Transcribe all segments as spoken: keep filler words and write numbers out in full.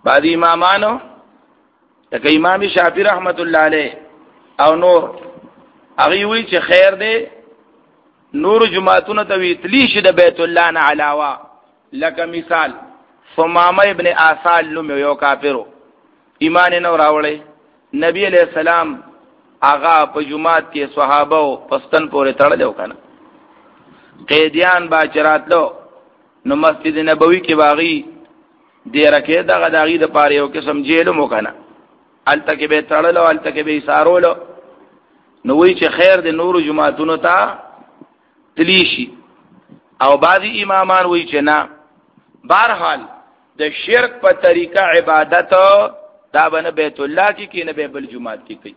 بعض امامانو لکه امام شافعی رحمت الله علیه او نور هغه وی چې خیر دی نور جمعتون ته ویتلی شي د بیت الله نه علاوه. لکه مثال ثمامه ابن آسال نوم یو کافرو ایمان نه راوړی، نبی علیہ السلام آغا په جمعات کې صحابه او پستن پورې تړلو کنه قیدیان با چراتلو نو مسجد نبوی کې باغی دی رکه دغه داغي د پاره یو قسم جیلو مو کنه الته کې به تړلو الته کې به سارولو نو وی چې خیر د نور جمعتونو ته تلیشي. او بعضی امامان وی چې نه بهرحال د شرک په طریقه عبادت دا بنه بیت الله کې کې نه به بل جمعات کې کوي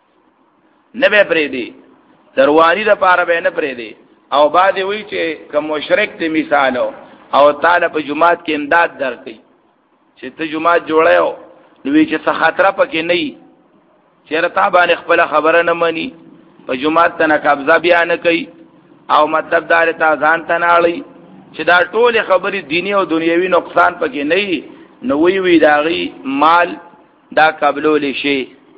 نه به پرې دی دروانی د پاره به نه پرې دی. او بعد وی چې کوم مشرک دی مثالو او تعالی په جمعات کې امداد درکې چې ته جمعات جوړایو نو وی چې څه خطر پکې نه وي چیرې تا باندې خپل خبره نه مانی په جمعات ته نه قبضه بیان کوي او مطلب دار ته ځان ته ناړي چې دا ټول خبرې دینی او دنیوي نقصان پکې نه وي نو وی وی داغي مال دا قبلول شي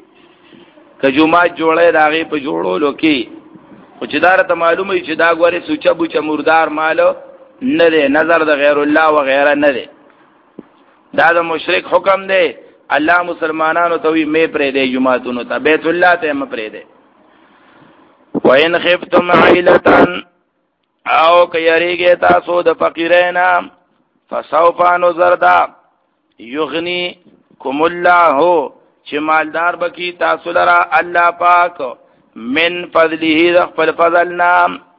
که جمعات جوړای داغي په جوړولو کې او چې دار ته معلومه چې دا غوري سوچا بوچا مردار مال نه دی نظر د غیر الله و غیره نه دی دا د مشرک حکم دی. الله مسلمانانو ته وی مې پرې دی جمعتونو ته بیت الله ته مې پرې دی. وَإِنْ خِفْتُمْ عَيْلَةً او کيریږي تاسو د فقیرینا فسوف نذردا یغنی کوم الله چې مالدار بکی تاسو لرا الله پاک من فضله د خپل فضلنا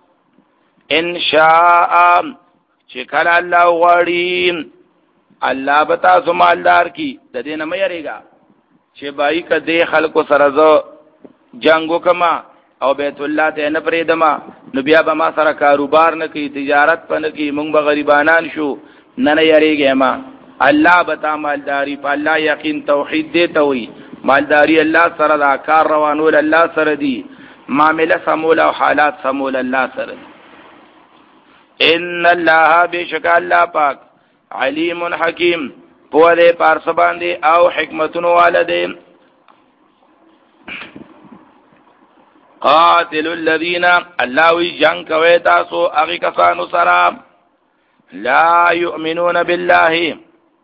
ان شاء چې کله الله غواړي الله بتا سو مالدار کی د دې نه مې یریګا چې بای کده خلکو سره زو جنگو کما او بیت الله ته نه پریدما نو بیا به ما سره کاروبار نه کی تجارت پنه کی مونږ به غریبانان شو نه نه یریږه ما الله بتا مالداری په الله یقین توحید دې ته وي مالداری الله سره دا کار روانول الله سره دی معاملې سمول او حالات سمول الله سره. ان الله بشک الله پاک علیم حکیم په دې پارس باندې او حکمتونو والده. قاتل الذين الله وی جنگ کوي تاسو هغه کسانو سره لا يؤمنون بالله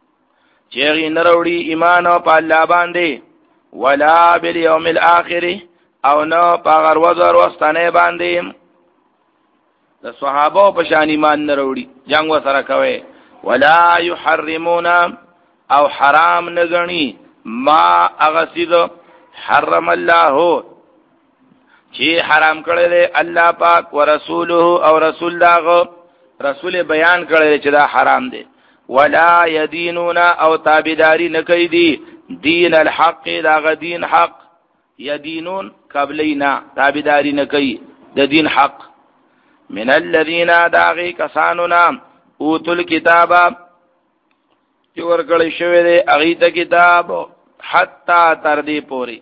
چې نروړي ایمان په الله باندې ولا بالیوم الاخر او نو پاغر وزر وستانه باندې د صحابه په شان ایمان نروړي جنگ وسره کوي ولا يحرمون او حرام نغني ما اغسید حرم الله چې حرام کړی دی الله پاک ورسوله او رسول داغه رسول بیان کړی چې دا حرام دی. ولا يدينون او تابعداري نکوي دي دین الحق داغه دین حق يدينون قبلینا تابعداري نکوي د دین حق من الذين داغي کسانونا اوتل کتاب چې ورکړی شوی دی هغه ته کتاب حتا تر دې پوري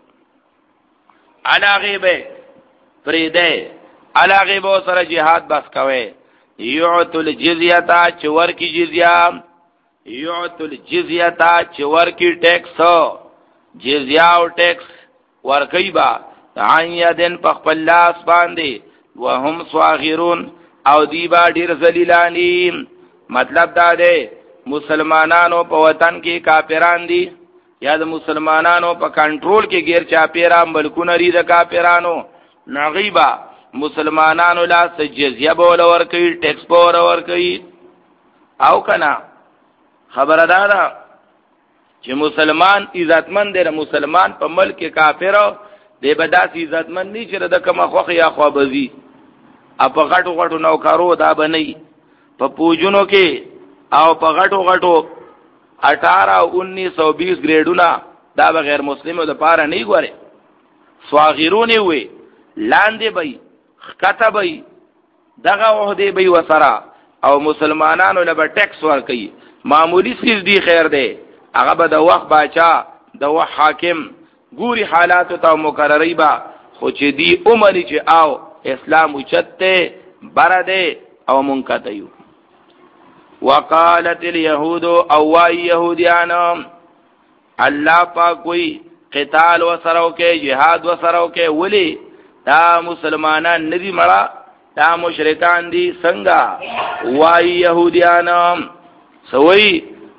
علاغه به پریده علاغه به سره jihad بس کوي یعطل جزیه چور کی جزیه یعطل جزیه چور کی ټیکس جزیه او ټیکس ورکی با عین یدن په خپل لاس باندې وهم صاغرون او دی با ډیر ذلیلانی. مطلب دا دی مسلمانانو په وطن کې کافران دي یا د مسلمانانو په کنټرول کې غیر چا پیرام ملکونه لري د کافرانو نغیبا مسلمانانو لا سجزیه بول ور کوي ټیکس بول ور کوي او کنا خبردار چې مسلمان عزتمن دی مسلمان په ملک کافر دی بداس عزتمن نه چې د کومه خوخه یا خوابزي اپ غټو غټو نوکارو دا بنئ په پوجونو کې او په غټو غټو اٹھارہ انیس او بیس گریډونه دا بغیر مسلمانو د پاره نه ګوره صاغرونه وي لاندې بې خطه بې دغه عہده بې وسرا او مسلمانانو له ټیکس ور کوي معمولی سیز دی خیر دی هغه به د وخت باچا د وخت حاکم ګوري حالات ته مقرری با خو چې دی عمر چې او اسلام اوچته برده او منکته یو. وقالت اليهود او واي يهوديان الله پاک وی قتال وسرو کې jihad وسرو کې ولی دا مسلمانان ندی مړه دا مشرکان دي څنګه وای يهوديان سوي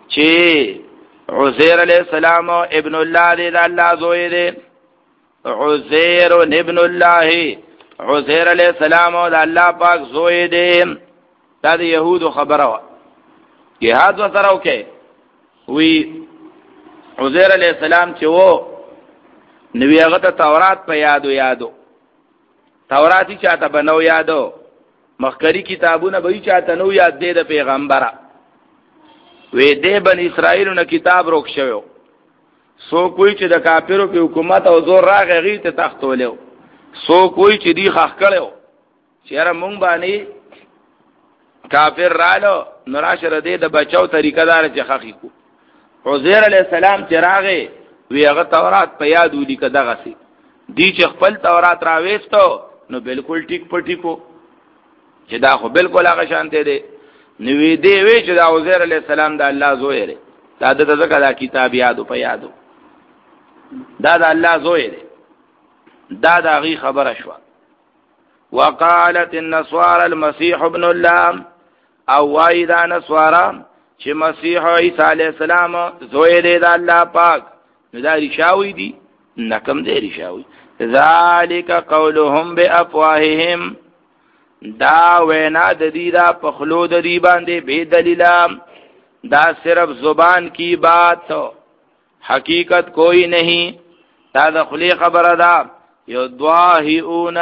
چې عزير عليه السلام ابن الله دې دا الله زوی دې عزير ابن الله عزير عليه السلام دا الله پاک زوی دې دا د يهودو خبره وا jihad وسرو کې وی عزير عليه السلام چې وو نبی هغه ته تورات په یادو یادو توراتی چاته بنو یادو مخکری کتابونه به چاته نو یاد دي د پیغمبره وې دې بن اسرائیل نو کتاب روک شوی سو کوئی چې د کافرو په حکومت او زور راغی غی ته تختولیو سو کوئی چې دی خخ کړو چیرې مونږ باندې کافر رالو نراشه دې د بچاو طریقه دار چې خخی کو عزير عليه السلام چې راغی وی هغه تورات په یاد ودی کداغه سي دی چې خپل تورات راوېستو نو بالکل ټیک پټیکو چې دا خو بالکل هغه شانته دی نو وی دی وی چې دا عزير عليه السلام د الله زوی دی دا د ذکر دا کتاب یادو په یادو دا د الله زوی دی دا د غي خبره شو وقالت النصارى المسيح ابن الله او وای دا نصارا چې مسیح عیسی علیہ السلام زوی دی د الله پاک نو دا رشاوی دی نکم دی رشاوی ذالک قولهم بافواههم دا وینا د دې دا پخلو د دې باندې بے دلیل دا صرف زبان کی بات حقیقت کوئی نہیں دا د خلی خبره ده یو دواهیون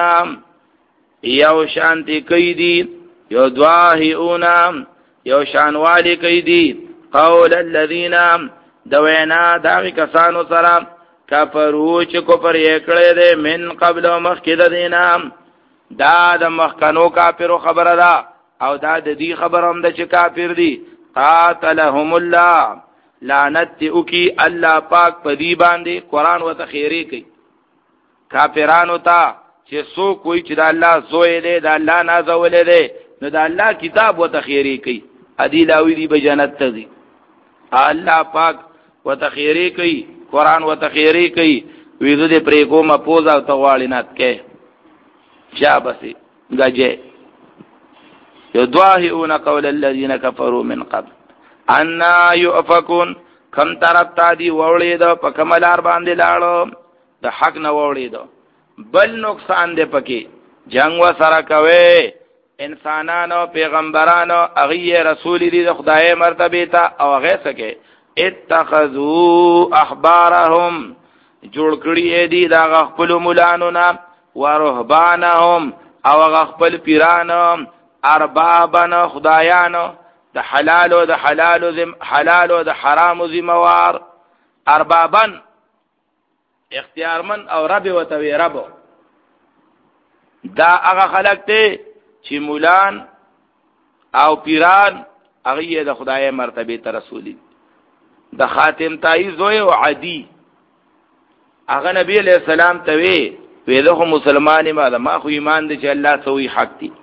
یو شانتی کوي دی یو دواهیون یو شانوالی کوي دی قول الذین دوینا داغی کسانو سره کفرو چې کفر یې کړی دی من قبل مخکې د دینه دا د مخکنو کافرو خبره ده او دا د دې خبره هم ده چې کافر دي قاتلهم الله لعنت اوکی الله پاک په دې باندې قران وته خیری کوي کافرانو ته چې سو کوئی چې د الله زوی دی د الله نازول دی نو د الله کتاب وته خیری کوي ادي لاوی دی به جنت ته دي الله پاک وته خیری کوي قران وته خیری کوي ویزه دې پرې کومه پوزا او تغوالینات کې شابسي گجه يدواهئون قول الذين كفروا من قبل ان يؤفكون كم ترتا دي وولید په کملار باندې لاړو د حق نه وولید بل نقصان دې پکې جنگ و سره کوي انسانانو پیغمبرانو اغه رسول دي د خدای مرتبه ته او هغه سکه اتخذوا احبارهم جوړ کړی دي دا خپل مولانو نه ورهبانهم او خپل پیرانو اربابن خدایانو د حلال او د حلال زم حلال او د حرام زموار اربابن اختیارمن او رب وتوی رب دا هغه خلق ته چې مولان او پیران هغه د خدای مرتبه ته رسولي د خاتم تای زوی او عدی هغه نبی علیہ السلام ته وی ویله مسلمان ما ده ما خو ایمان دي چې الله سوی حق دي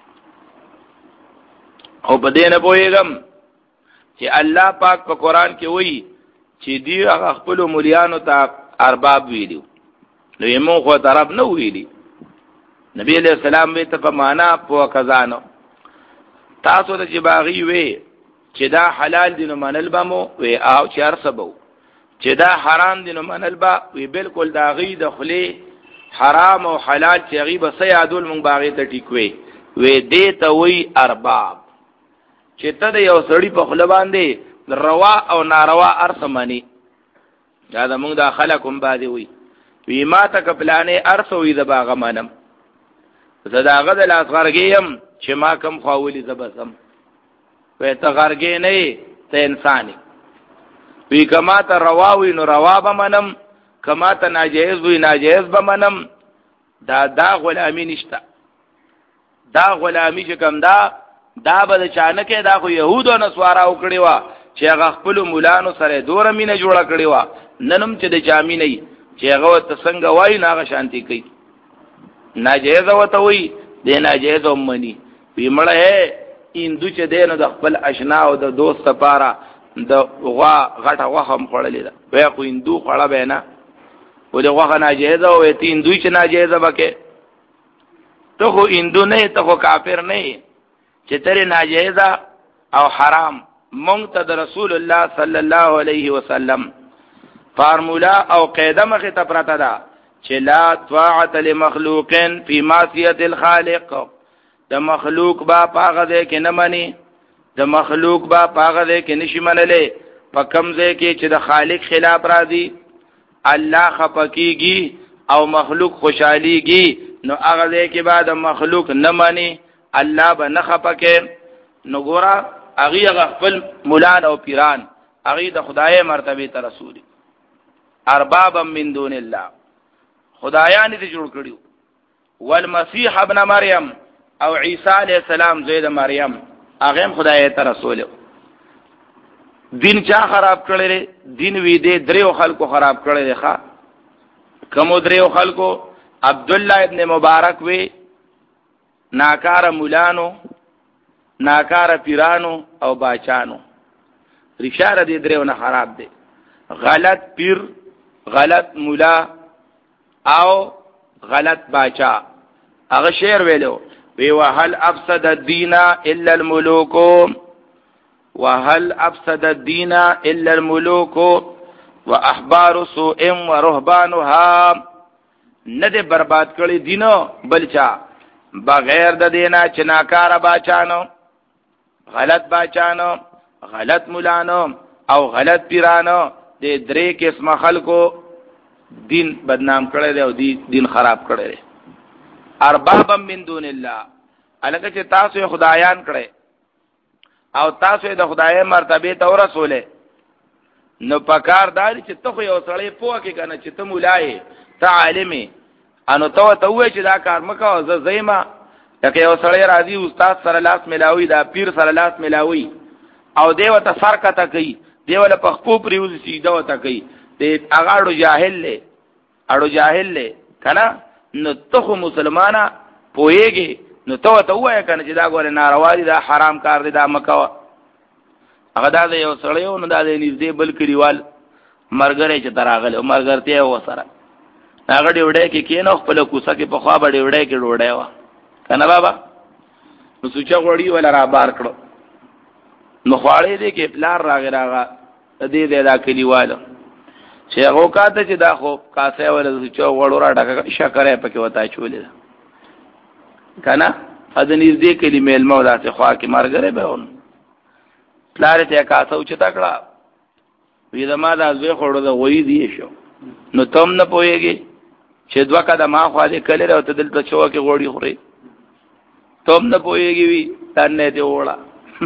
او په دې نه پوهیږم چې الله پاک په قران کې وایي چې دی هغه خپل مليانو ته ارباب ویلو نو یې مو خو طرف نه ویلي نبی علیہ السلام به ته په معنا په کزانو تاسو ته چې باغی وي چې دا حلال دي نو منل بمو وی او چې ارسبو چې دا حرام دي نو منل با وی بالکل دا غي دخلي حرام او حلال چې غیب سیادول مونږ باغې ته ټیکوي وې دې ته وی ارباب چې ته د یو سړی په خله باندې روا او ناروا ارسمانی دا د مونږ د خلکم باندې وی وی ما ته کپلانې ارسوي د باغ منم زداغه د لاس غرګیم چې ما کم خواولي زبسم وې ته غرګې نه ته انساني وی کما ته روا وی نو روا به منم کما ته ناجیز وی ناجیز به منم دا دا غلامی نشتا دا غلامی چې کوم دا دا به چانکه دا خو يهود او نصارا وکړي وا چې هغه خپل مولانو سره دوره مینه جوړه کړي وا ننم چې د جامې نه چې هغه ته څنګه وای نه شانتي کوي ناجیز وته وی د ناجیز ومني وی مړه هندو چې دین د خپل اشنا او د دوست لپاره د غوا غټه غوښه هم خوړلې ده وای خو هندو خوړه به نه ولې غوښه ناجیزه او تی هندوی چې ناجیزه بکې ته خو هندو نه ته خو کافر نه چې ترې ناجیزه او حرام مونږ ته د رسول الله صلی الله علیه وسلم فارمولا او قاعده مخه ته پراته ده چې لا طاعت لمخلوق فی معصیه الخالق د مخلوق با پاغه ده کې نه مني د مخلوق با پاغه ده کې نشي منلې په کمزه کې چې د خالق خلاف راځي الله خپکیږي او مخلوق خوشحاليږي نو هغه ده کې بعد مخلوق نه مني الله به نه خپکه نو ګورا هغه خپل مولان او پیران هغه د خدای مرتبه ته رسول اربابا من دون الله خدایان دې جوړ کړیو والمسيح ابن مریم او عیسی علیہ السلام زید مریم هغه خدای ته رسول دین چا خراب کړل دین وی دې دریو خلکو خراب کړل ښا کوم دریو خلکو عبد الله ابن مبارک وی ناکار مولانو ناکار پیرانو او باچانو رشاره دې دریو نه خراب دي غلط پیر غلط مولا او غلط باچا هغه شعر ویلو وی وهل افسد الدين الا الملوك وهل افسد الدين الا الملوك واحبار سوء ورهبانها ندی برباد کړي دینو بلچا بغیر د دینا چې ناکار باچانو غلط باچانو غلط مولانو او غلط پیرانو د درې قسم خلکو دین بدنام کړي دی او دین خراب کړي دی اربابا من دون الله الکه چې تاسو خدایان کړي او تاسو د خدای مرتبه ته ورسوله نو پکار دار چې ته یو سړی پوه کې کنه چې ته مولای ته عالمي انو ته ته وې چې دا کار مکو ز زېما لکه یو سړی راځي استاد سره لاس ملاوي دا پیر سره لاس ملاوي او دیو ته سر کته کوي دیو له پخپو پریوز سیده وته کوي دې اغاړو جاهل له اړو جاهل له کنه نو ته مسلمانه پويږي نو ته ته وای کنه چې دا ګوره ناروا دي دا حرام کار دي دا مکو هغه دا یو سړیو نو دا دې نږدې بل کړیوال مرګره چې تراغله مرګرته و سره هغه دې وړه کې کینو خپل کوڅه کې په خوا باندې وړه کې وړه و کنه بابا نو سوچا غوړی ولا را بار کړو نو خواړې دې کې پلار راغی راغه دې دې دا کلیواله چې هغه کاته چې دا خو کاسه ولا سوچا وړو را ډکه شکرې پکې وتا چولې کنه اذن دې کلمې المولا ته خوا کې مرګره به ون پلار ته کاسه او چتا کړه وې دا ما دا زوی خورو دا وې دی شو نو تم نه پويږي چې دوه کده ما خو دې کله راو ته دلته چوا کې غوړي خوري تم نه پويږي وی تنه دې وړه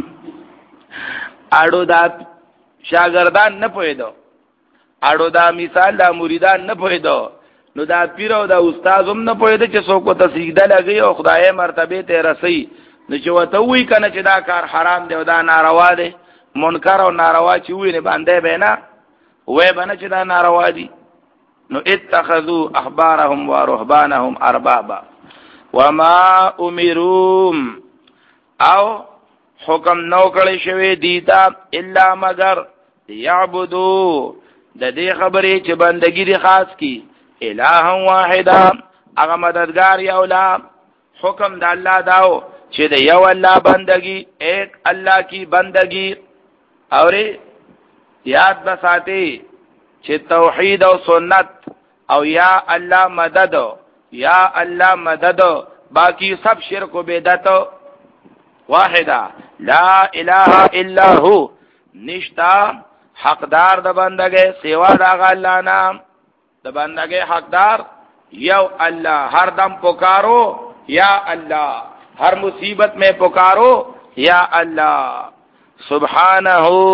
اړو دا شاګردان نه پويدو اړو دا مثال دا مریدان نه پويدو نو دا پیر او دا استاد هم نه پويدو چې څوک ته سجده لګي او خدای مرتبه ته رسي نو چې وته وی کنه چې دا کار حرام دی او دا ناروا دی منکر او ناروا چې وی نه باندې به نه وې باندې چې دا ناروا دي نو اتخذوا احبارهم ورهبانهم اربابا وما امروا او حکم نو کړی شوی دیتا الا مگر یعبدو د دې خبرې چې بندګی دی خاص کی الہ واحدا هغه مددگار یو لا حکم د الله داو چې د یو الله بندگی ایک الله کی بندگی اورې یاد بساتی چې توحید او سنت او یا الله مدد یا الله مدد باقی سب شرک و بدعت واحدا لا اله الا هو نشتا حقدار د بندګۍ سیوا د الله نام د بندګۍ حقدار یو الله ہر دم پکارو یا اللہ ہر مصیبت میں پکارو یا اللہ سبحانہ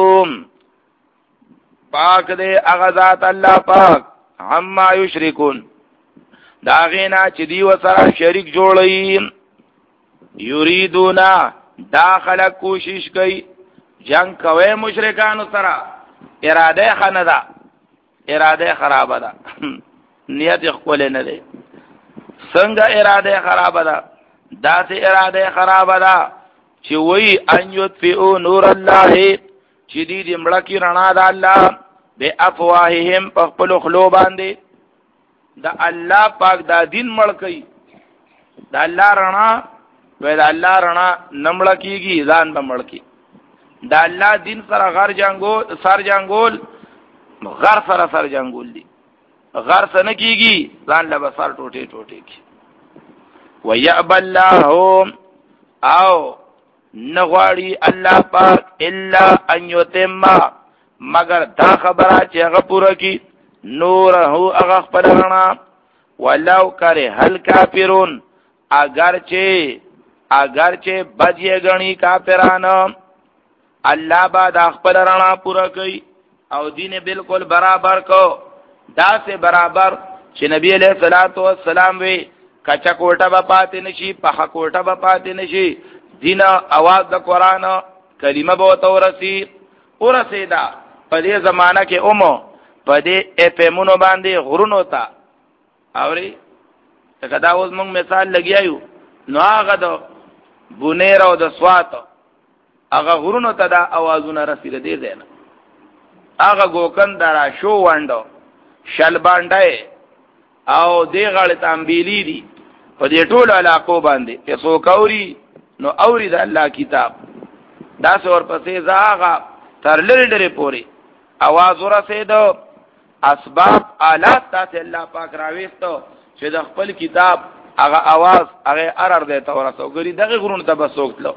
پاک دے اغذات اللہ پاک عما یشرکون داغینا چی دیو سرا شرک جوڑی یریدونا داخل کوشش کئی جنگ کوئے مشرکانو سرا ارادے خندا ارادے خراب دا نیت اخوال ندے سنگ ارادے خراب دا دا سے ارادے خراب دا چی وی ان یطفئو نور اللہ چې دې دې مړه کی رڼا د الله به افواههم په خپل خلو باندې د الله پاک دا دین مړ کوي د الله رڼا وې د الله رڼا نمړه کیږي ځان به مړ کی د الله دین سره غر جنگول سر جنگول غر سره سر جنگول دي غر سره کیږي ځان له بسر ټوټه ټوټه کی ويأب الله او نغواړي الله پاک الا ان يتم مگر دا خبره چې هغه پوره کی نوره هغه خپل رڼا ولو کرے هل کافرون اگر چې اگر چې بځې غني کافرانو الله با د خپل رڼا پوره کوي او دین بالکل برابر کو دا سه برابر چې نبی علیہ الصلوۃ والسلام وی کچا کوټه به پاتې نشي په کوټه به پاتې نشي دین اواز د قران کلمه به تورسی ورسیدا په دې زمانہ کې اومو په دې اپمونو باندې غرونو تا اوري څنګه دا اوس موږ مثال لګیایو نو هغه د بونیر او د سوات هغه غرونو ته دا اوازونه رسیدي دي زنه هغه ګوکن درا شو وانډو شل باندې او دی غړ تامبیلی دي په دې ټولو علاقو باندې چې څو کوري نو اوري د الله کتاب دا څور پسې زاغه تر لری لری پوری आवाज ورسېدو اسباب آلات تاسو الله پاک راويستو چې د خپل کتاب هغه आवाज هغه ارر دی ته ورسو ګری دغه غرون ته بسوکتلو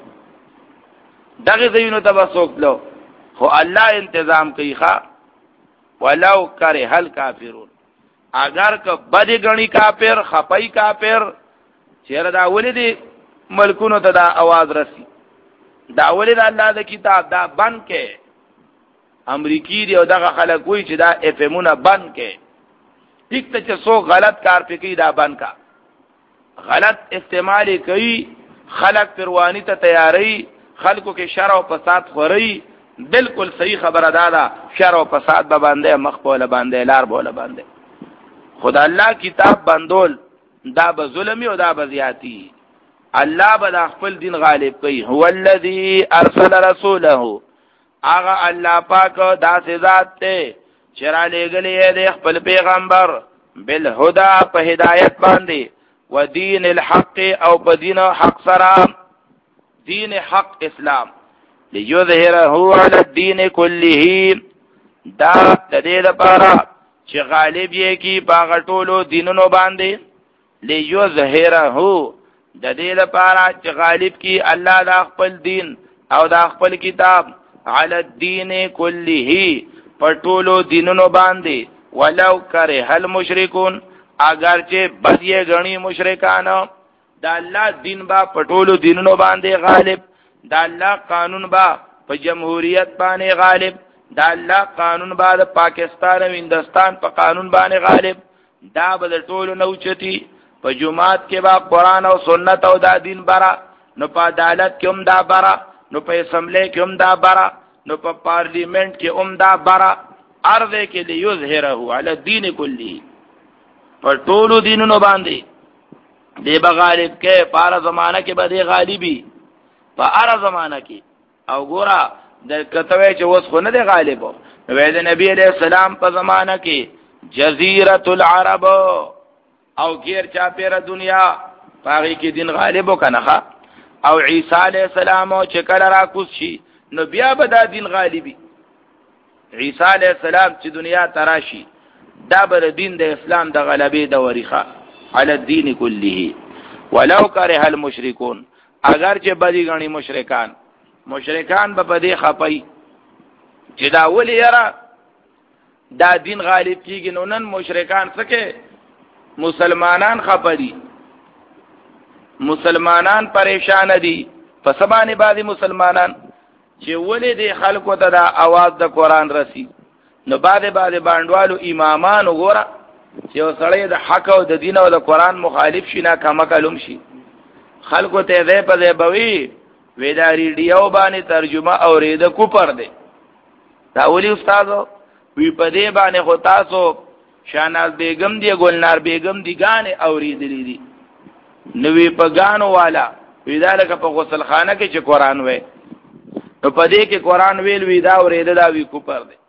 دغه زینو ته بسوکتلو خو الله تنظیم کوي ښا ولو کرے هل کافرون اگر که بدی غنی کافر خپای کافر چیرې دا ولې ملکونو ته دا आवाज رسی دا ولې الله د کتاب دا بند کې امریکای دی او دغه خلک وایي چې دا افمونه بند کې ټیک ته چې څو غلط کار پکې دا بند کا غلط استعمال کوي خلق پروانی ته تیاری خلکو کې شر او فساد خوري بالکل صحیح خبره ده شر او فساد به باندې مخبوله باندې لار بوله باندې خدا الله کتاب بندول دا به ظلم او دا به زیاتی الله به خپل دین غالب کوي هو الذی ارسل رسوله اغه الله پاک دا ذات ته چرا لګلې د خپل پیغمبر بالهدى په هدایت باندې و دین الحق او په دین حق سره دین حق اسلام ليظهره على الدين كله دا د دې لپاره چې غالب یې کی باغ ټولو دینونو باندې ليظهره د دې لپاره چې غالب کی الله د خپل دین او د خپل کتاب على الدين كله په ټولو دینونو باندې ولو کرے المشركون اگر چې بدیه غنی مشرکانو د الله دین با په ټولو دینونو باندې غالب د الله قانون با په جمهوریت باندې غالب د الله قانون با د پاکستان او هندستان په قانون باندې غالب دا به د ټولو نوچتی په جمعات کې با قران او سنت او دا دین برا نو په عدالت کې هم دا برا نو په اسمبلی کې هم دا برا نو په پارلیمنت کې هم دا برا ارزه کې لیظهره علی الدین کلی پر ټولو دینونو باندې دی به غالب کې پارا زمانہ کې به دی غالبی په اره زمانہ کې او ګورا د کتوی چې وس خو نه دی غالب وې د نبی علیہ السلام په زمانہ کې جزیرۃ العرب او غیر چا پیر دنیا پاغي کې دین غالب وکنه او عیسی علیہ السلام او چې کله را کوز شي نو بیا به دا دین غالبی عیسی علیہ السلام چې دنیا تراشي دا بر دین د اسلام د غلبې د وریخه علی الدین کله ولو کرہ المشرکون اگر چې بدی غنی مشرکان مشرکان به بدی خپای چې دا ولی یرا دا دین غالب کیږي نو نن مشرکان څخه مسلمانان خپدي مسلمانان پریشان دي په سبانه باندې مسلمانان چې ولې د خلکو ته دا आवाज د قران رسی نو باندې باندې باندوالو امامان وګوره چې وسړی د حق او د دین او د قران مخالف شي نه کما کلم شي خلکو ته دې په دې بوي ودا ریډیو باندې ترجمه اورید کو پر دې دا ولي استادو وی په دې باندې خو تاسو شاناز بیگم دی ګلنار بیگم دی غانه اوریدلې دي نو وی په غانو والا وی دا لکه په غسل خانه کې چې قران وای نو په دې کې قران ویل وی دا اورېده دا وی کوپر دی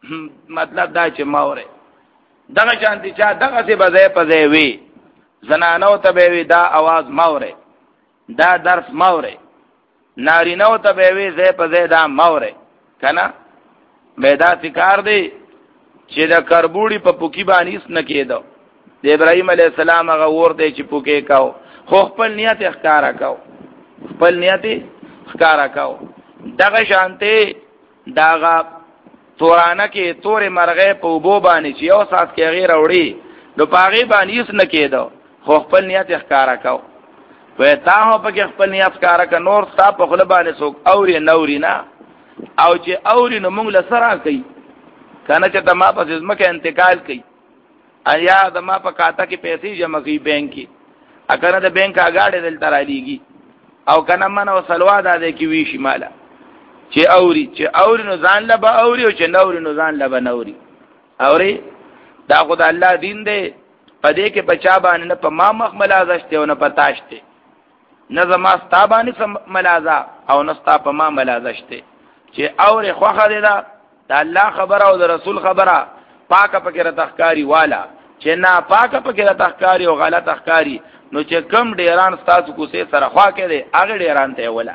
مطلب دا چې ماوره دغه شانتی چا دغه څه بځای په ځای وی زنانو ته به وی دا आवाज ماوره دا درس ماوره نارینو ته به وی ځای په ځای دا ماوره کنه میدا فکر دی چې دا کربوړي په پوکی باندې نه کېدو د ابراهيم عليه السلام هغه ورته چې پوکې کاو خو خپل نیت ښکارا کاو خپل نیت ښکارا کاو دغه شانته داغه تورانه کې تورې مرغې په وبو باندې چې یو سات کې غیر وړي نو پاغي باندې نه کېدو خو خپل نیت ښکارا کاو وې تا هو په خپل نیت ښکارا کا نور تا په خپل باندې څوک اوري نوري نه او چې اوري نو موږ له سره کوي کنه چې تما په ځمکه انتقال کوي ایا د ما په کاته کې پیسې جمع کوي بانک کې اګه د بانک اگاډه دل تر علیږي او کنه من او سلوا د دې کې وی شماله چې اوري چې اوري نو ځان لبا اوري او چې نوري نو ځان لبا نوري اوري دا خدای الله دین دی پدې کې بچا باندې نه په ما مخ ملازشته او نه پتاشته نه زما ستا باندې ملازا او نه ستا په ما ملازشته چې اوري خوخه دی دا د الله خبره او د رسول خبره پاکه پکې را تخکاری والا چې نه پاکه پکې را تخکاری او غلط تخکاری نو چې کم ډیران ستاسو کوسه سره خوا کې دی هغه ډیران ته ولا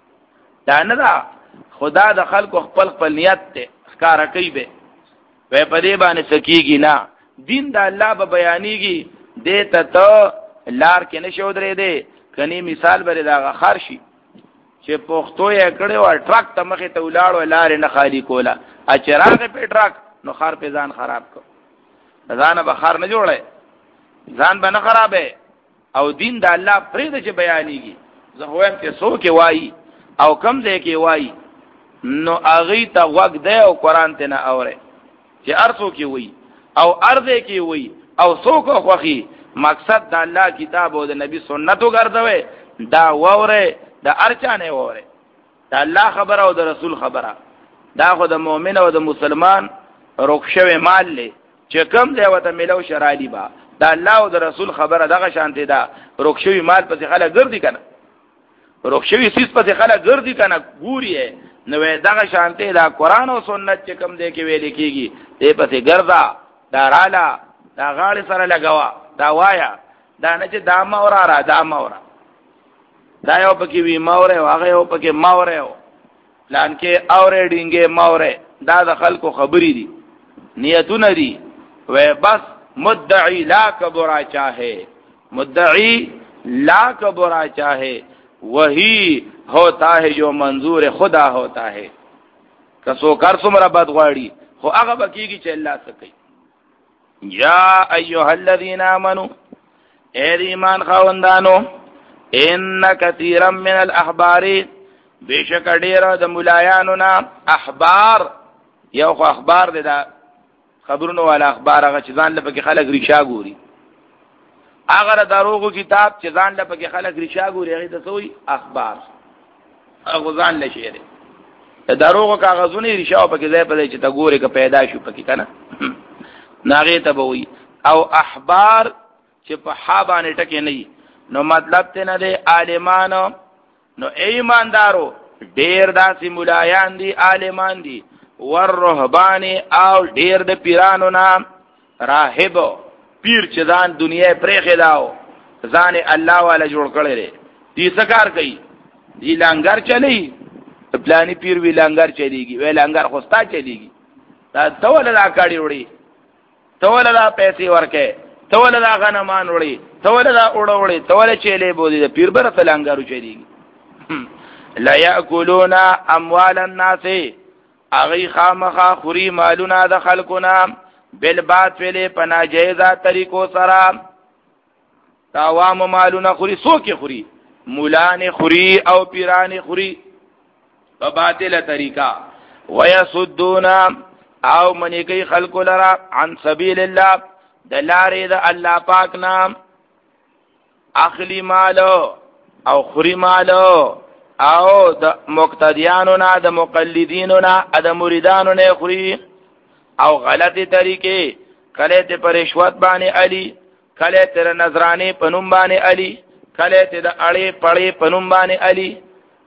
دا نه دا خدا د خلکو خپل خپل نیت ته ښکارا کوي به وې په دې باندې سکیږي نه دین د الله به بیانېږي دې ته ته لار کې نشو درې دې کني مثال بری دا خارشي چې پښتو یې کړي او ټرک ته مخې ته ولاړو لار نه خالی کوله ا چراغ په ټرک نو خار په ځان خراب کو ځان به خار نه جوړه ځان به نه خرابې او دین د الله پرې د چې بیانېږي زه وایم چې څوک وایي او کم ځای کې وایي نو اغه ته وګ دی او قران ته نه اوره چې ارڅو کې وایي او ارزه کې وایي او څوک خوخي مقصد د الله کتاب او د نبی سنتو ګرځوي دا ووره د ارچانه ووره د الله خبره او د رسول خبره دا خو د مؤمن او د مسلمان روښوي مال لې چې کم دی وته ملو شرالی با دا الله او د رسول خبره دغه شانته دا روښوي مال په خلک ګرځي کنه روښوي سیس په خلک ګرځي کنه ګوري نو دغه شانته دا قران او سنت چې کم دی کې ویل کېږي دې په ګرځا دا رااله دا غاړي سره لګوا دا وایا دا نه چې دا مورا را دا مورا دا یو پکې وی موره او هغه یو پکې موره پلان کې اوره ډینګې موره دا د خلکو خبرې دي نیتونه دي و بس مدعی لا کبرا چاہے مدعی لا کبرا چاہے وہی ہوتا ہے جو منظور خدا ہوتا ہے کسو کر سمرا بد غواړي خو هغه بکیږي چې الله سکی یا ایها الذین آمنو اے ایمان خواندانو ان کثیرا من الاحبار بیشک ډیر د مولایانو نا احبار یو خو اخبار دي دا خبرونو والا اخبار هغه چې ځان لپاره خلک ریشا ګوري هغه دروغو کتاب چې ځان لپاره خلک ریشا ګوري هغه ته وایي اخبار هغه ځان لشيره دروغو کاغذونه ریشا په کې ځای په ځای چې تا ګوري که پیدا شو پکې کنه ناغه ته وایي او احبار چې په حابانه ټکه نه نو مطلب ته نه دي عالمانو نو ایماندارو ډیر داسې مولایان دي عالمان دي ور رهبان او ډیر د پیرانو نام راهب پیر چې ځان دنیا پرې خلاو ځان الله والا جوړ کړي دي دې سکار کوي دی لنګر چلی پلانی پیر وی لنګر چلیږي وی لنګر خوستا چلیږي دا تول لا کاړي وړي تول لا پیسې ورکه تول لا غنمان وړي تول لا اوړه وړي تول چلې بودي پیر بر لنګرو چلیږي لا یاکلون اموال الناس اغي خامخا خوري مالونه د خلقنا بالباطل پناجیزه طریقو سره تاوام مالونه خوري سوکي خوري مولان خوري او پیران خوري په باطل طریقہ ويصدون او منیکی خلق لرا عن سبیل الله دلاره د الله پاک نام اخلی مالو او خوري مالو او د مقتدیانو نه د مقلدینو نه د مریدانو نه خوري او غلطی طریقې کله ته پر رشوت باندې علی کله ته نظرانی پنوم باندې علی کله ته د اړې پړې پنوم باندې علی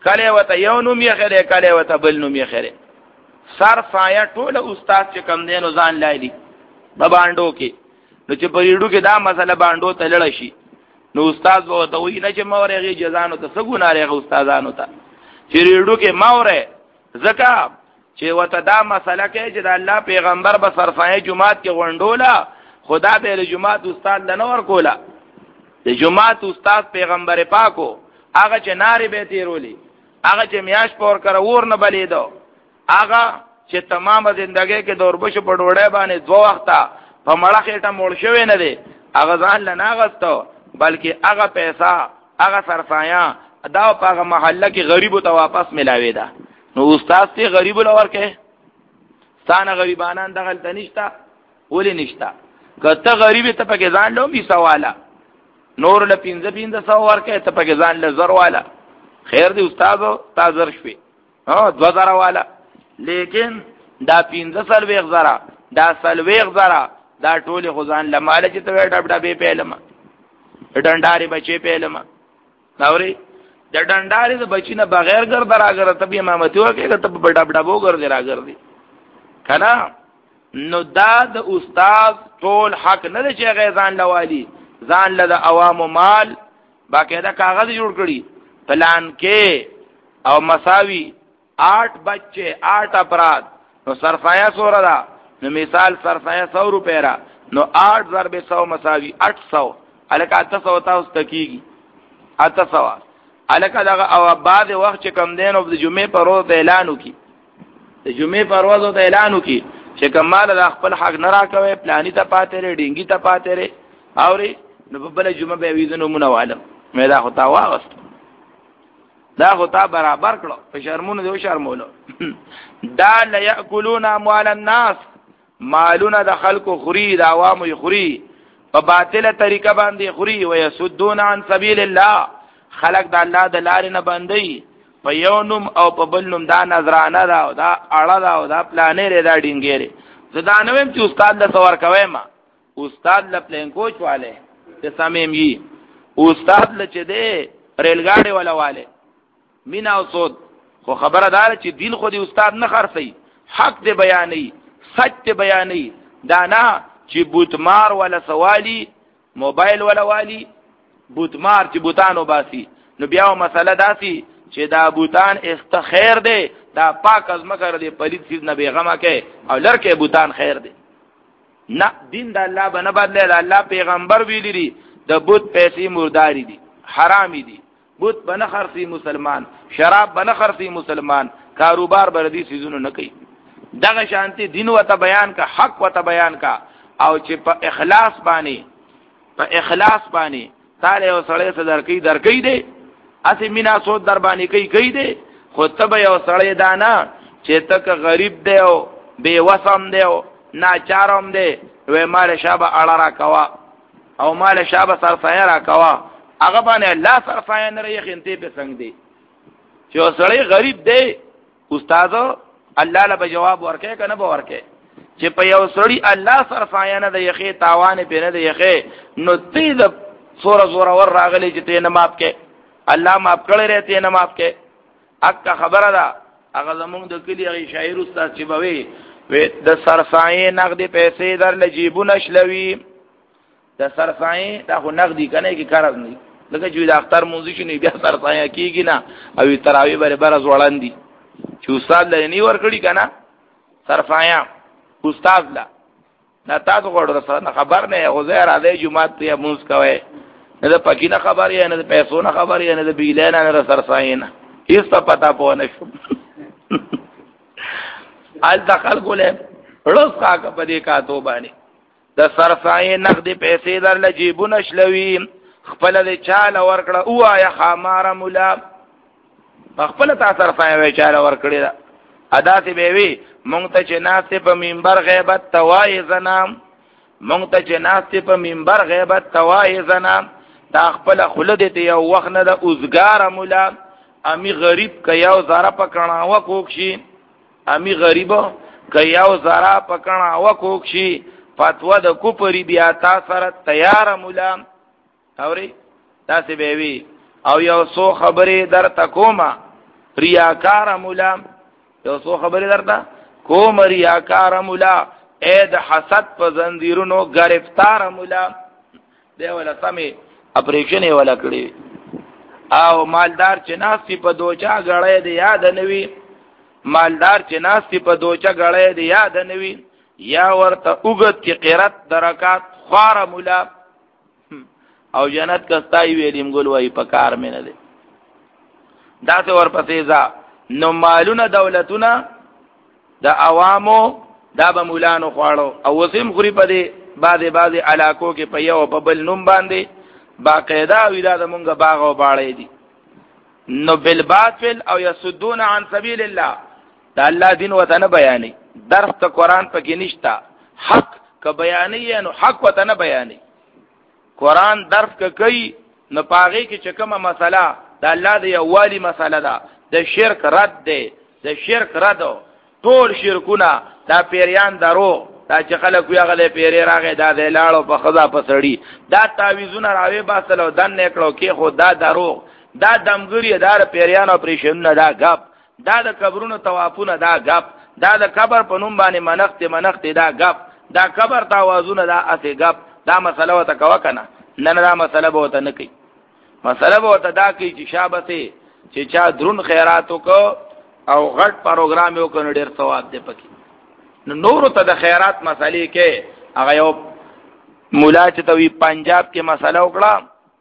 کله وته یو نوم یې خره کله وته بل نوم یې خره صرفایا ټول استاد چې کم دین ځان لایلی په باندو کې نو چې په ریډو کې دا مسله باندو ته لړ شي نو استاد به ته وی نه چې مورغه جزانو ته سګوناره استادانو ته چې ریډو کې مورې زکا چې وته دا مسله کې چې د الله پیغمبر به صرفای جمعات کې غونډولا خدا به د جمعات استاد لنور کولا د جمعات استاد پیغمبر پاکو هغه چې ناری به تیرولی هغه چې میاش پور کړ ور نه بلیدو هغه چې تمامه ژوندۍ کې دوربش په ډوړې باندې دوه وخته په مړه خېټه مول شوی نه دی هغه ځان لناغستو بلکې هغه پیسہ هغه صرفایا دا په هغه محله کې غریبو ته واپس ملاوي دا نو استاد ته غریب لور کې ستانه غریبانان دغه تنشتا ولې نشتا کته غریب ته پکې ځان لوم بي سواله نور له پینځه پینځه سو ورکه ته پکې ځان له زر والا خیر دی استادو تا زر شوي ها دو زر والا لیکن دا پینځه سل ویغ زرا دا سل ویغ زرا دا ټول خزان لماله چې ته ډب ډبې پیلم ډنډاري بچي پیلم نوري د ډنډاري د بچی نه بغیر ګر دراګر ته به امامتي وکړه ته په ډب ډبو ګر دراګر دي کنا نو دا د استاد ټول حق نه چې غیزان لوالي ځان له عوام مال باقاعده کاغذ جوړ کړي پلان کې او مساوي آٹھ بچے آٹھ افراد نو صرفایا سورا دا نو مثال صرفایا سو روپے را نو آٹھ ضرب سو مساوی آٹھ سو الکا اتا سو تا اس تکیگی اتا سو الکا دا او بعد وقت چې کم دین او د جمعې پر ورځ اعلانو کی د جمعې پر ورځ اعلانو کی چې کمال د خپل حق نه راکوي پلاني ته پاتې ری ډینګي ته پاتې ری اوري نو په بل جمعه به ویزنو منوالم مې دا خو تا واغست دا خو تا برابر کړو په شرمونو دی شرمولو دا لا یاکلون اموال الناس مالونه د خلکو خوري د عوامو خوري په باطله طریقه باندې خوري او يسدون عن سبيل الله خلق د الله د لارې نه باندې په یو نوم او په بل نوم دا نظرانه دا دا اړه دا دا پلانې لري دا ډینګېره زدا نوم چې استاد له څور کوي ما استاد له پلان کوچ والے ته سمیم یي استاد له چې دی ریل ګاډي ولا والے مینا او صوت خو خبردار چې دین خو دی استاد نه خرڅي حق دی بیانې سچ دی بیانې دانا چې بوتمار ولا سوالی موبایل ولا والی بوتمار چې بوتانو باسي نو بیا مسله داسي چې دا بوتان استخیر دی دا پاک از مگر دی پلید چیز نه بیغمه کې او لرکه بوتان خیر دی نه دین د الله بنه بدله د الله پیغمبر ویلی دی د بوت پیسې مرداري دي حرامي دي بوت بنه خرڅي مسلمان شراب بنه خرڅي مسلمان کاروبار بردي سيزونو نه کوي دغه شانتي دین وته بیان کا حق وته بیان کا او چې په اخلاص باندې په اخلاص باندې تعالی او سړی صدر کوي در کوي دي اسی مینا سود در باندې کوي کوي دي خو ته به یو سړی دانا چې تک غریب دی او بے وسم دی او ناچارم دی وې مال شابه اړه را کوا او مال شابه سرفایا را کوا هغه باندې الله سرفایا نه ری خنته په څنګه دی چې سړی غریب دی استادو الله له جواب ورکې کنه به ورکې چې په یو سړی الله سرفایا نه د یخې تاوان په نه د یخې نو تی د سور زور ور راغلی چې ته نه ماپ کې الله ماپ کړی رته نه ماپ کې اکه خبره ده هغه زمونږ د کلی هغه شاعر استاد چې بوي د سرفای نقد پیسې در لجیبونه شلوي د سرفای دا خو نقدي کنه کی قرض نه لکه چې د اختر مونږ شي بیا سرفای کیږي نه او تراوی بره بره زوړاندي چې استاد لري نی ور کړی کنه سرفایا استاد لا نه تاسو غوړو خبر نه غزیر علی جمعه ته مونږ کوي نه د پکی نه خبر یا نه د پیسو نه خبر یا نه د بیلین نه د سرفای نه هیڅ پتا پوه نه شو ال دخل کوله روز کا په دې کا تو باندې د سرفای نقد پیسې در لجیبونه شلوي خپل د چاله ورکړه او یا خمار مولا خپل تا سرفای وی چاله ورکړه دا ادا ته به وی مونږ ته چې ناس په منبر غیبت توای زنام مونږ ته چې ناس په منبر غیبت توای زنام دا خپل خلد ته یو وخت نه د اوزګار مولا امی غریب کياو زارا پکړاو کوکشي امی غریبو کياو زارا پکړاو کوکشي فتوا د کوپری بیا تا سره تیار مولا اوري تاسو به وی او یو سو خبره در تکوما ریاکار مولا یو څو خبرې درته کوم ریاکار مولا اې د حسد په زنجیرونو گرفتار مولا دی ولا سمې اپریشن یې ولا کړی او مالدار چې ناسي په دوچا غړې دی یاد نوي مالدار چې ناسي په دوچا غړې دی یاد نوي یا ورته وګت کې قرات درکات خار مولا او جنت کستای ویلیم ګل وای په کار مې نه دی دا څه ورپسې ځا نو مالونه دولتونه د عوامو دا به مولانو خواړو او وسیم خوري په دې بعضې بعضې علاقو کې په یو په بل نوم باندې باقاعده وي دا د مونږ باغ او باړې دي نو بالباطل او یصدون عن سبیل الله دا الله دین وته نه بیانې درس ته قرآن پکې نشتا حق که بیانې نو حق وته نه بیانې قرآن درس که کوي نو پاغې کې چې کومه مسله دا الله د یووالي مسله ده د شرک رد دی د شرک رد ټول شرکونه دا پیریان درو دا چې خلک وي هغه د پیری راغی دا د لاړو په خزا په سړي دا تعویذونه راوي باسلو دن نکړو کې خو دا درو دا دمګری دار پیریان اپریشن نه دا غپ دا د قبرونو توافونه دا غپ دا د قبر په نوم باندې منخت منخت دا غپ دا قبر توازونه دا اته غپ دا مسله وته کوا کنه نه نه دا مسله به وته نه کوي مسله به وته دا کوي چې شابته چې چا درون خیراتو کو او غټ پروګرام یو کنه ډیر ثواب دی پکې نو نور ته د خیرات مسلې کې هغه یو مولا چې توی پنجاب کې مسله وکړه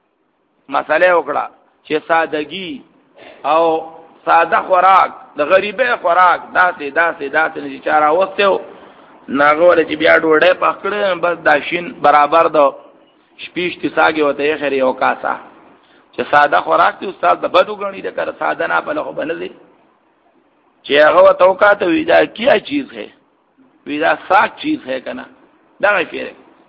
مسله وکړه چې سادگی او ساده خوراک د غریبې خوراک داسې داسې داسې نه چې چاره وسته ناغور چې بیا ډوډۍ پخړې بس داشین برابر د شپېشت ساګي وته خیر یو کاسه چې ساده خوراک دی استاد د بدو غنی د کار ساده نه بلغه بنځي چې هغه توقعته وی دا کیا چیز ہے وی دا ساک چیز ہے کنه دا غفیر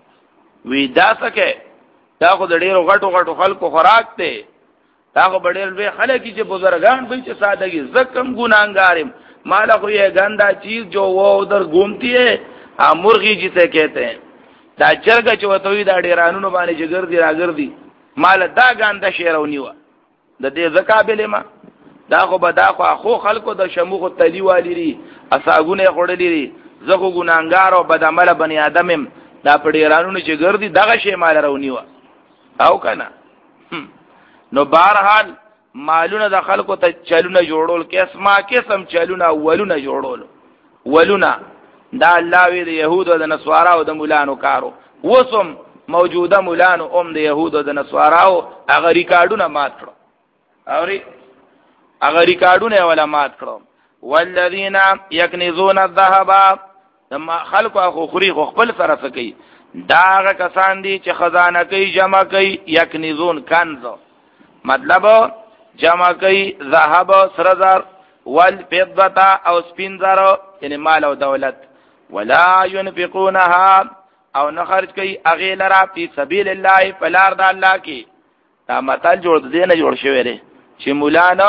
وی دا سکه دا خو د ډیرو غټو غټو خلکو خوراک دی دا خو ډیر به خلک چې بزرگان وي چې سادهګي زکم ګناګارم مالا خو یہ گندا چیز جو وہ ادھر گھومتی ہے ہاں مرغی جسے کہتے ہیں دا چرګ چې وتوی دا ډیرانونو باندې چې ګرځي راګرځي مال دا ګاندا شیرونی و د دې زکابلې ما دا خو به دا خو خو خلکو د شموخ تلی والی ری اساګونه خړلې ری زغو ګناګار او بدعمل بنی ادمم دا په ډیرانونو چې ګرځي دغه شی مال رونی و او کنه نو بهرحال مالونه د خلکو ته چلونه جوړول قسمه قسم چلونه اولونه جوړول ولونه دا الله وی د يهود او د نصارا او د مولانو کارو وسم موجوده مولانو اوم د يهود او د نصاراو هغه ریکارډونه مات کړو اوري هغه ریکارډونه ولا مات کړو والذین یکنزون الذهب لما خلقو خو خوري خو خپل سره سکی دا هغه کسان دي چې خزانه کوي جمع کوي یکنزون کنز مطلب جمع کوي ذهب سرزر والفضه او سپینزر یعنی مال او دولت ولا ينفقونها او نخرج کوي اغه لرا په سبیل الله فلار د الله کې دا مثال جوړ دې نه جوړ شوی دی چې مولانا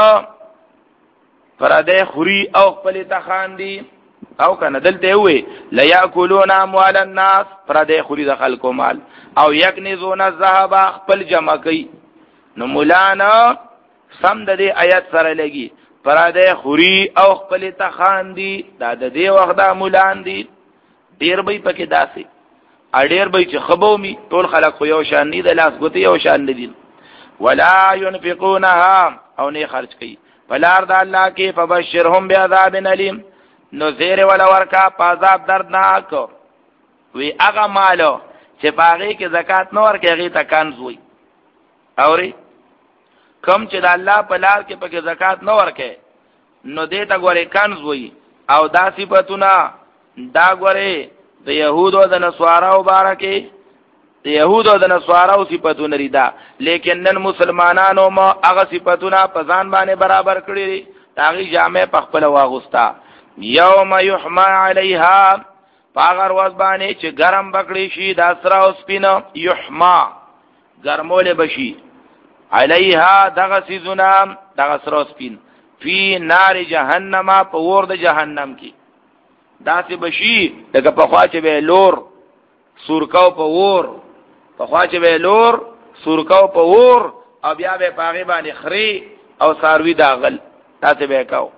پرده خوري او خپل تخاندي او کنه دلته وي لا یاکلون اموال الناس پرده خوري د خلکو مال او یکنزون الذهب خپل جمع کوي نو مولانا سم د دې آیت سره لګي پراده خوري او خپل تخاندي دا د دې وخت د مولان دي ډیر به پکې داسي اډیر به چې خبومي ټول خلک خو یو شان دي د لاس ګوتې یو شان دي ولا ينفقونها او نه خرج کوي بلار د الله کې فبشرهم بعذاب الیم نو زیر ولا ورکا عذاب دردناک وی هغه مالو چې باغې کې زکات نه ورکې هغه ته کنز وي اوري کم چې د الله په لار کې پکې زکات نه ورکې نو دې ته ګورې کنز وي او دا صفاتونه دا ګورې د يهودو د نصاراو بارکه د يهودو د نصاراو صفاتونه ریدا لیکن نن مسلمانانو ما هغه صفاتونه په ځان باندې برابر کړی داغي جامع په خپل واغستا یوم یحما علیها پاغر واز باندې چې ګرم بکړی شي د اسرا او سپینه یحما ګرمول بشي علیها دغه سیزونه دغه سر او سپین فی نار جهنم په ور د جهنم کې داسې بشي دغه په خوا چې به لور سورکاو په ور په خوا چې به لور سورکاو په ور او بیا به پاغي باندې خري او ساروی داغل تاسو به کاو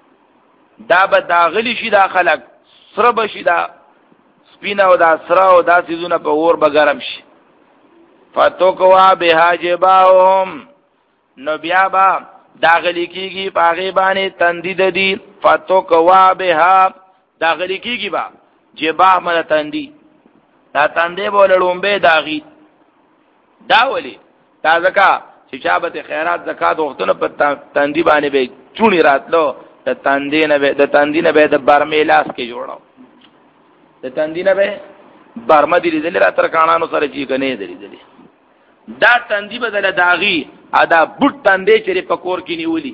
دا به داغلی شي دا خلق سره بشي دا سپینه او دا سره او دا سيزونه په اور به ګرم شي فتوکوا بها جباهم نو بیا با داغلی کیږي پاغه باندې تندید دي فتوکوا بها داغلی کیږي با جبا مل تندی دا تندې بولړم به داغي دا ولی دا زکا چې شابت خیرات زکات وختونه په تندی باندې به چونی راتلو د تندې نه به د تندې نه به د برمیلاس کې جوړاو د تندې نه به برمه دي دل را تر کانانو سره چی کنه دي دي دا تندې بدل داغي ادا بوت تندې چې په کور کې نیولي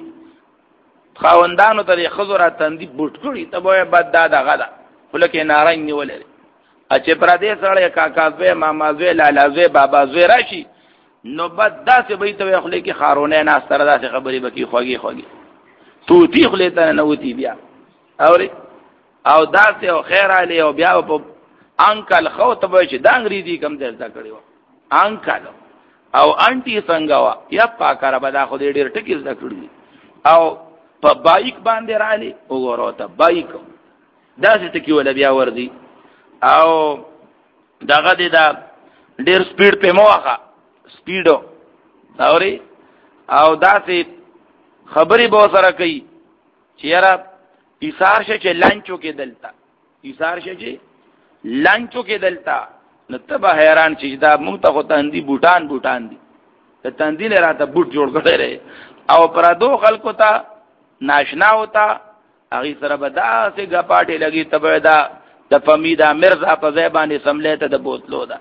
خاوندانو ته خزر تندې بوت کړی ته به بد دا دغه دا ولکه نارنګ نیولې اچې پردیس سره کاکا زوی ماما زوی لالا زوی بابا زوی راشي نو بد داسې به ته خپل کې خارونه نه ستر داسې خبرې بکی خوږی خوږی تو تی خپل ته نه وتی بیا اوري او داسې او خیر علی او بیا په انکل خو ته به چې دا انګریزي کم درته کړیو انکل او انټي څنګه وا یا پاکاره به دا خو دې ډېر ټکی زده کړی او په بایک باندې رالی وګورو ته بایک داسې ټکی ولا بیا وردی او داغه دې دا ډېر سپیډ په موخه سپیډو اوري او داسې خبرې به سره کوي چې یاره ایثار شه چې لانچو کې دلتا ایثار شه چې لانچو کې دلتا نو ته به حیران چې دا موږ ته خو تندي بوټان بوټان دي ته تندي نه راته بوټ جوړ کړی او پردو خلکو ته ناشنا ہوتا هغه سره به داسې غپاټې لګي ته دا د فمیدا مرزا په ځای باندې سملې ته د بوتلو دا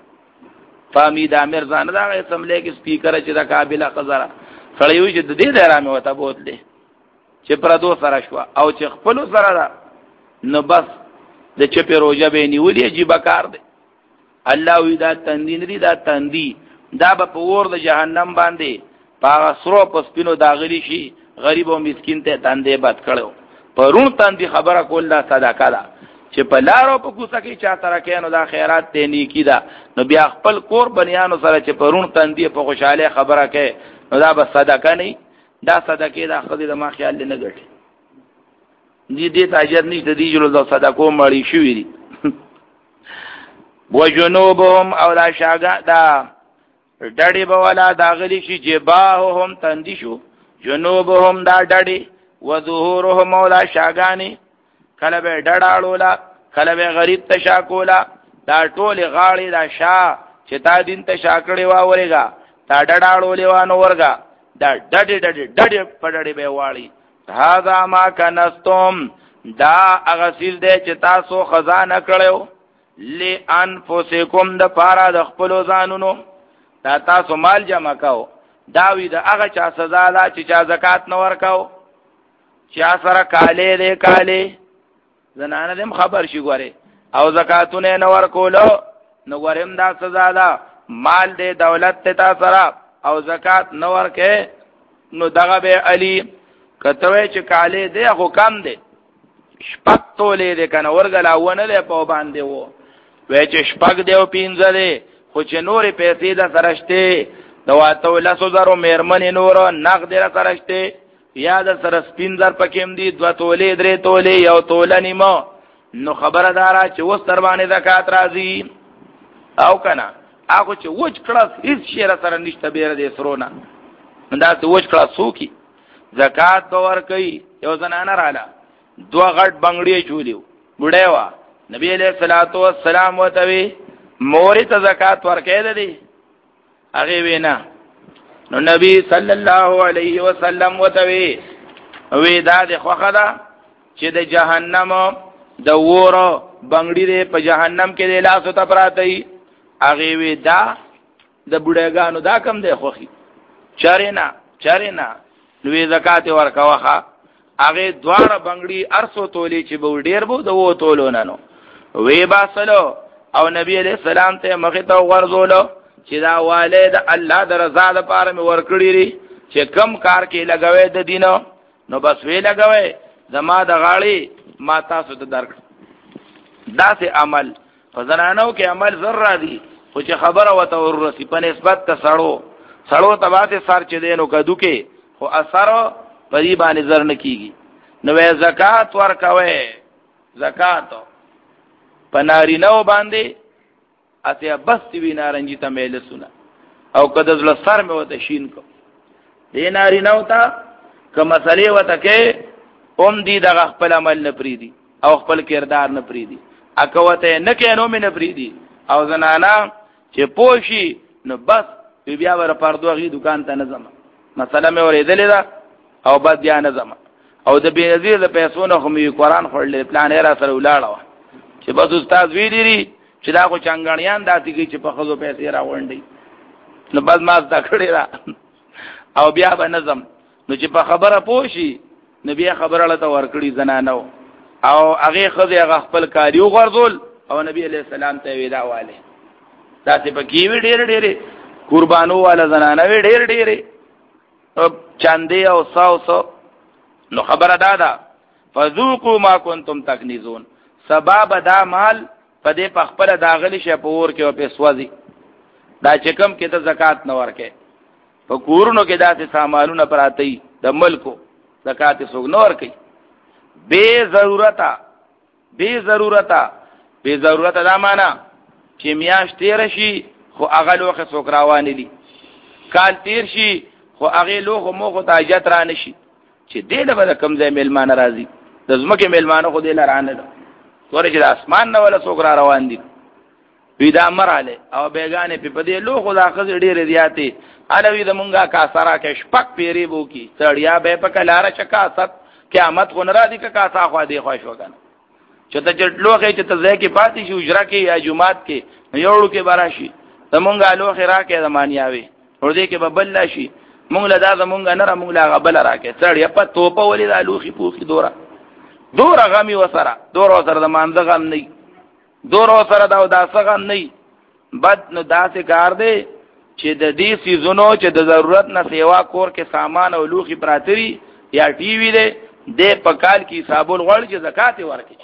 فمیدا مرزا نه دا سملې کې سپیکر چې دا قابلیت قزره سړی وي چې د دې درامه وته بوتلې چې پردو سره شو او چې خپل سره دا نو بس د چپې روزه به نیولې جيبه کار دی الله وی دا تندین دی دا تندی دا به په ور د جهنم باندې پاغه سرو پسپینو داغلی شي غریب او مسکین ته تندې بد کړو پرون تندې خبره کول دا صدقه ده چې په لارو په کوڅه کې چا تر کینو دا خیرات ته نیکی ده نو بیا خپل کور بنیانو سره چې پرون تندې په خوشاله خبره کوي نو دا به صدقه نه دا صدقه دا خدای د ما خیال نه ګټي دې دې تاجر نشته دی جوړ د صدقو مړی شوې دي وجنوبهم او لا شاګه دا ډډې بولا داغلی شي جباههم تندي شو جنوبهم دا ډډې وظهورهم او لا شاګانی کله به ډډاړولا کله به غریب تشاکولا دا ټول غاړي دا شا چې تا دین تشاکړې وا ورګه تا ډډاړولې وانه ورګه دا ډډې ډډې ډډې پډړې به واړي هاذا ما کنستم دا اغسیل دې چې تاسو خزانه کړو لانفسکم د پارا د خپل ځانونو دا تاسو مال جمع کاو دا وی د هغه چا سزا ده چې چا زکات نه ورکاو چا سره کاله دې کاله زنانه دې خبر شي ګوره او زکاتونه نه ورکولو نو ورم دا سزا ده مال دې دولت ته تا سره او زکات نه ورکه نو دغه به علی کته چې کاله دې خو کم دې شپک تولې دې کنه ورګلاونه له په باندې وو وې چې شپک دې او پینځه دې خو چې نورې پیسې د سرشته نو واته لاسو زرو مېرمنې نور نقد را سرشته یا د سر سپینځر پکېم دي دو تولې درې تولې یو توله نیمه نو خبردارا چې وس تر باندې زکات راځي او کنه هغه چې وځ کړه هیڅ شی را سره نشته بیر دې سرونه دا څه وځ کړه سوکي زکات باور کوي یو زنانه رااله دوه غټ بنگړي چولیو بډای وا نبی علیہ الصلوۃ والسلام وتوی مورې ته زکات ورکې ده هغه وینا نو نبی صلی الله علیه وسلم وتوی وی دا د خوخه ده چې د جهنم د وورو بنگړي دې په جهنم کې د لاسو ته پراته هغه وی دا د بډایګانو دا کم دی خوخي چارینا چارینا نو زکات ورکوخه هغه دواره بنگړي ارسو تولی چې به ډیر بو د وو تولونه نو وی باسلو او نبی علیہ السلام ته مخه ته ورزولو چې دا والد الله د رضا لپاره مې ورکړی لري چې کم کار کې لګوي د دینو نو بس وی لګوي زما د غاړي ما تاسو ته درک داسې عمل فزنانو کې عمل ذره دي خو چې خبره وته ورسي په نسبت ته سړو سړو تباته سر چې دینو کدو کې خو اثر په دې باندې زر نه کیږي. نو زکات ورکوي، زکات په نارینه باندې اته بس وی نارنجی ته میل سونه او کده زل سر مې وته شین کو دې نارینه وتا که مسلې وته کې اوم دي دغه خپل عمل نه پریدي او خپل کردار نه پریدي، اکوته نه کې نو مې نه پریدي. او زنانا چې پوشي نو بس بیا ور پردو غي دکان ته نه زما مثلا مې ورېدلې دا او بد بیا نه زما او د بنظیر د پیسو نه هم یو قرآن خورل پلان را سره ولاړو چې بس استاد وی لري چې دا خو چنګړیان داتې کی چې په خزو پیسې راوړندې نو بس ما زده کړی را او بیا به نظم نو چې په خبره پوشي نو بیا خبره لته ورکړي زنانو او هغه خزه هغه خپل کاریو غرزول او نبی علیہ السلام ته ویدا والے داسې په کې وی ډېر ډېر قربانو والا زنانه وی ډېر ډېر چاندې او ساو سو. نو خبره دادا فذوقوا ما کنتم تکنزون، سبب دا مال په دې په خپل داغلی شي په ور کې او په سوځي دا چې کم کې ته زکات نه ورکې په کورونو کې داسې سامانونه پراته د ملکو زکات څوک نه ورکې بے ضرورتا بے ضرورتا بے ضرورتا دا معنا چې میاش تیر شي خو هغه لوخه څوک روان دي، کال تیر شي خو هغه لوخه موخه ته اجت را نشي چې دې له بل کم ځای میلمان راځي د زمکه میلمانو خو دې لرانه ده ورې چې اسمان نه ولا څوک را روان دي پیدا مراله او بیگانه په دې لوخه د اخذ ډېر زیاتې الوی د مونږه کا سره کې شپک پیری بو کی سړیا به په کلاره چکا ست قیامت خو ناراضی کا کا خوا دی خوښ وکنه چې ته لوخه چې ته ځای کې پاتې شي اجرا کې یا جمعات کې یوړو کې براشي د مونږه لوخه راکې زمانیاوي ور دې کې ببل شي مونږ له دا زمونږه نه مونږ لا غبل راکې سړیا په توپه ولې د لوخي پوخي دورا دورا غمی وسره دورا سره د مانځ غم نه دورا سره دا داس غم نه بد نو داسې کار دی چې د دې سيزونو چې د ضرورت نه سیوا کور کې سامان او لوخي پراتري یا ټي وي دی د په کال کې حسابول غوړ چې زکات ورکړي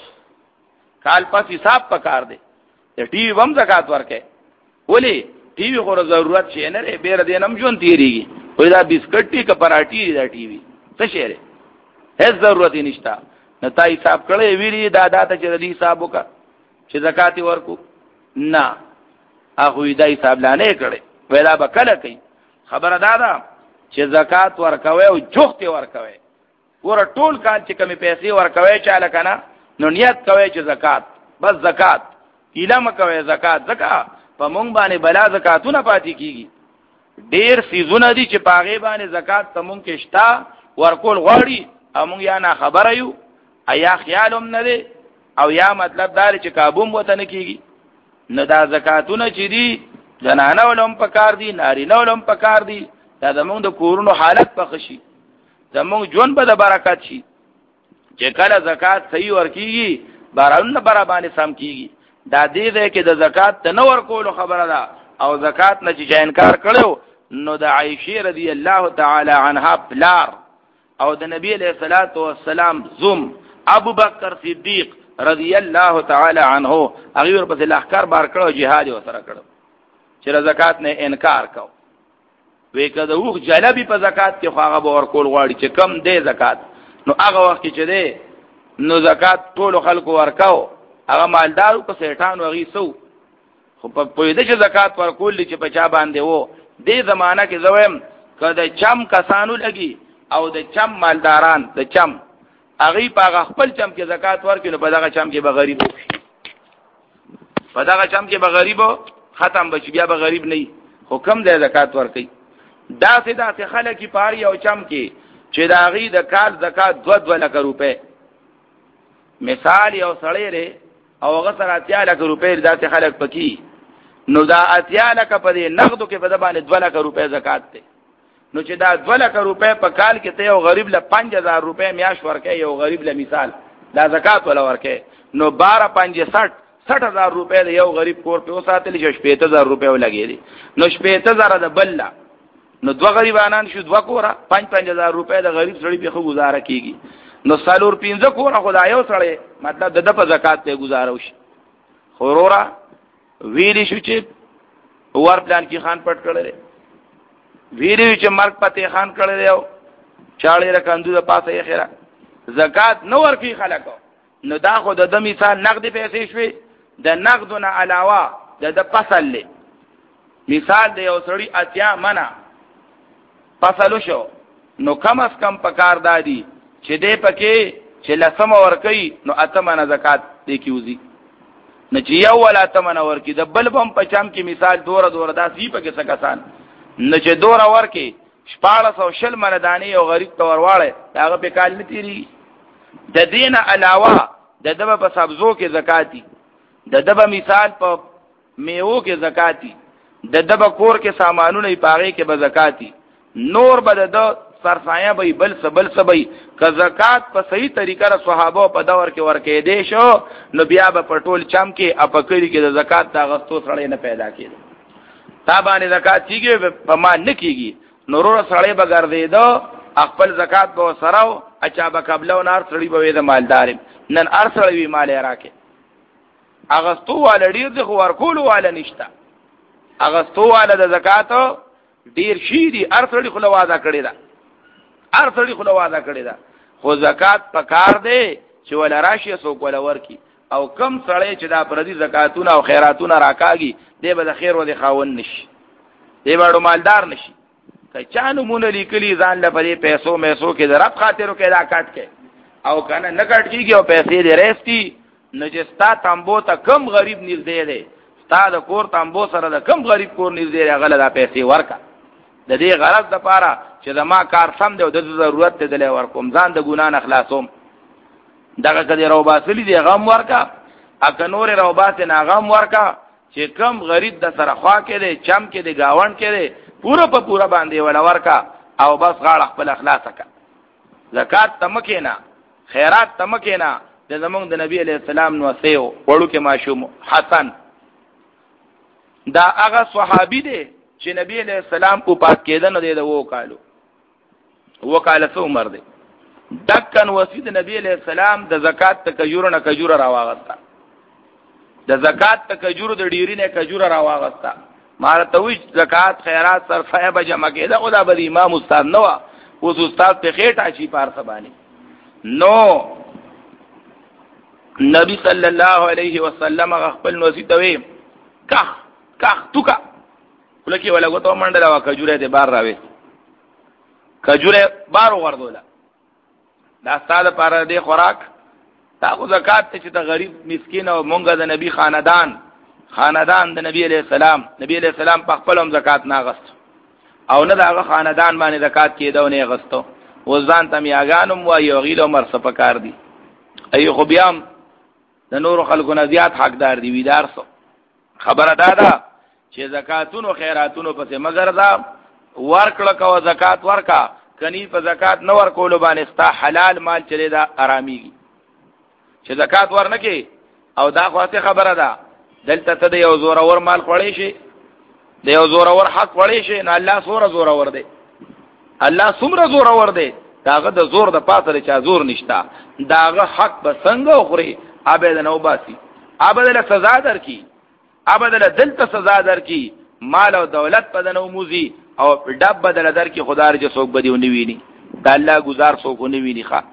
کال پس حساب پکار دی د ټي وي هم زکات ورکړي ولی ټي وي خو ضرورت شي نه لري بیر دې نم جون تیریږي وای دا بسکټ ټي کپراټي دا ټي وي څه شي لري هیڅ ضرورت نشته نه تا حساب کړي ویلي دا داته چې د حساب وکړه چې زکات ورکو نه هغه دا حساب لانه کړي ویلا بکله کوي خبره دادا چې زکات ورکوي او جوخت ورکوي ور ټول کال چې کمی پیسې ورکوي چاله کنه نو نیت کوي چې زکات بس زکات اعلان کوي زکات زکات په مونږ باندې بلا زکاتونه پاتې کیږي ډیر سيزونه دي چې پاغه باندې زکات ته مونږ کې شتا ورکول غواړي او مونږ یا نه خبره یو ایا خیالوم نه دي او یا مطلب دار چې کابوم وته نه کیږي نه دا زکاتونه چې دي زنانه ولوم پکار دي نارینه ولوم پکار دي دا زمونږ د کورونو حالت پخشي زمونږ جون به د برکت شي چې کله زکات صحیح ورکیږي بارونه برابر باندې سم کیږي دا دې ده کې د زکات ته نور کولو خبره ده او زکات نه چې انکار کړو نو د عائشه رضی الله تعالی عنها پلار او د نبی علیہ الصلوۃ والسلام زوم ابو بکر صدیق رضی الله تعالی عنه هغه ورپسې لخر بار کړو jihad وسره کړو چې زکات نه انکار کو وې کده وګ جلبی په زکات کې خواغه به ورکول غواړي چې کم دی زکات نو هغه وخت چې دی نو زکات ټول خلکو ورکاو هغه مالدارو په سیټانو غي سو خو په پوهې د زکات ورکول چې په چا باندې وو دې زمانہ کې زویم کده چم کسانو لګي او د چم مالداران د چم هغه په خپل چم کې زکات ورکړي په دغه چم کې به غریب وي په دغه چم کې به غریب ختم بچ بیا به غریب نه خو کم د زکات ورکړي دا سه دا سه خلک پاری او چم کې چې دا غي د کال زکات دو دو لک روپے مثال یو سړی لري او هغه سره اتیا لک روپے دا سه خلک پکی نو دا اتیا لک په دې نقدو کې په د باندې دو لک روپے زکات ته نو چې دا دو لک روپے په کال کې ته یو غریب له پنځه هزار روپے میاش ورکې یو غریب له مثال دا زکات ولا ورکې نو بارہ پنځه سठ سठ ہزار روپے د یو غریب کور په وساتل شي شپږ هزار روپے ولګېدي نو شپږ هزار د بللا نو دو غریبانان شو دو کورا پنځ پنځ هزار روپے د غریب سړي په خو گزاره کیږي نو سالور پینځه کورا خدایو سړی مطلب د د په زکات ته گزاره وشي خورورا ویلی شو چې ور پلان کې خان پټ کړل ویلی چې مرګ پته خان کړل چاړې رکندو د پاسه یې خیره زکات نو ورکی خلکو نو دا خو د مثال نقد پیسې شوي د نقدونه علاوه د د فصل له مثال د یو سړی اتیا منه فصل شو نو کم از کم پکار دادی چې دې پکې چې لسم ورکی نو اتمنه زکات دې کیوزي نه چې یو ولا اتمنه ورکی د بل بم پچام کې مثال دوره دوره داسې پکې څه کسان نه چې دوره ورکی شپاړس او شل مردانی او غریب تورواړي هغه په کال نه تیری د دین علاوه د دبه په سبزو کې زکاتی د دبه مثال په میوه کې زکاتی د دبه کور کې سامانونه یې پاغه کې به زکاتی نور به د سرسایه به بل سبل سبي که زکات په صحیح طریقه را صحابه په دور کې ورکې دي شو نو بیا به پټول چم کې اپکړي کې د زکات د غستو سره نه پیدا کېږي تا باندې زکات کیږي په ما نه کیږي نورو سره به ګرځي دو خپل زکات به سره اچا به قبلو نار سړي به د مالدار نن ارسړوي مال راکې اغستو ول ډیر د خو ورکول ول نشتا اغستو ول د زکات ډیر شي دي ارسړي خو لواده کړی دا ارسړي خو لواده کړی دا خو زکات پکار دی چې ول راشي سو کول ورکی او کم سړی چې دا پردي زکاتونه او خیراتونه راکاږي دی به د خیر و د خاون نشي دی به مالدار نشي که چا نمونه لیکلی ځان لپاره پیسو میسو کې د رب خاطرو کې دا کټ کې او کنه نه کټ کیږي او پیسې دې رېستی نجستا تامبو ته کم غریب نږدې دی ستا د کور تامبو سره د کم غریب کور نږدې دی غل دا پیسې ورکا د دې غرض د پاره چې د ما کار سم دی او د ضرورت ته دلې ورکوم ځان د ګنا نه خلاصوم دغه کدي روباسلی دی غم ورکا اګه نور روباس نه غم ورکا چې کم غریب د سره خوا کې دی چم کې دی گاون کې دی پورا په پورا باندې ولا ورکا او بس غاړه خپل اخلاص کا زکات تمکینا خیرات تمکینا د زمونږ د نبی علیہ السلام نو سیو وړو کې ماشوم حسن دا هغه صحابي دی چې نبی علیہ السلام په پات کېدنه دی د وو کالو وو کال څو عمر دی دکن وسید نبی علیہ السلام د زکات ته کجور نه کجور راواغستا د زکات ته کجور د ډیری نه کجور راواغستا مار ته وی زکات خیرات صرفه به جمع کېده او دا به امام استاد نو اوس استاد په خېټه چی پار سبانی نو نبی صلی الله علیه وسلم خپل نوسی ته وی کخ کخ توکا ولکه ولا غوته منډه وا کجوره ته بار راوي کجوره بار وردوله دا ستاده پر دې خوراک تا خو زکات ته چې د غریب مسکین او مونږه د نبی خاندان خاندان د نبی علیہ السلام نبی علیہ السلام په خپل هم زکات نه غست او نه دغه خاندان باندې زکات کېدو نه غستو وزان تم یاګانم و یو غیلو مرصفه کار دی ای خو بیام د نور خلکو نه زیات حقدار دی ویدار سو خبره دادا چې زکاتونو خیراتونو پسې مگر دا ورکړه کو زکات ورکا کني په زکات نه ورکول باندې ستا حلال مال چلی دا آراميږي چې زکات ورنکې او دا خاصه خبره ده دلته ته یو زور اور مال خړې شي د یو زور اور حق خړې شي نه الله سوره زور اور دی الله څومره زور اور دی داغه د زور د پاسه چا زور نشتا داغه حق به څنګه خوري ابد نو باسي ابد له سزا درکې ابد له دلته سزا درکې مال او دولت په دنو موزي او ډب بدل درکې خدای رجه څوک بدیو نیویني د الله گزار څوک نیویني ښا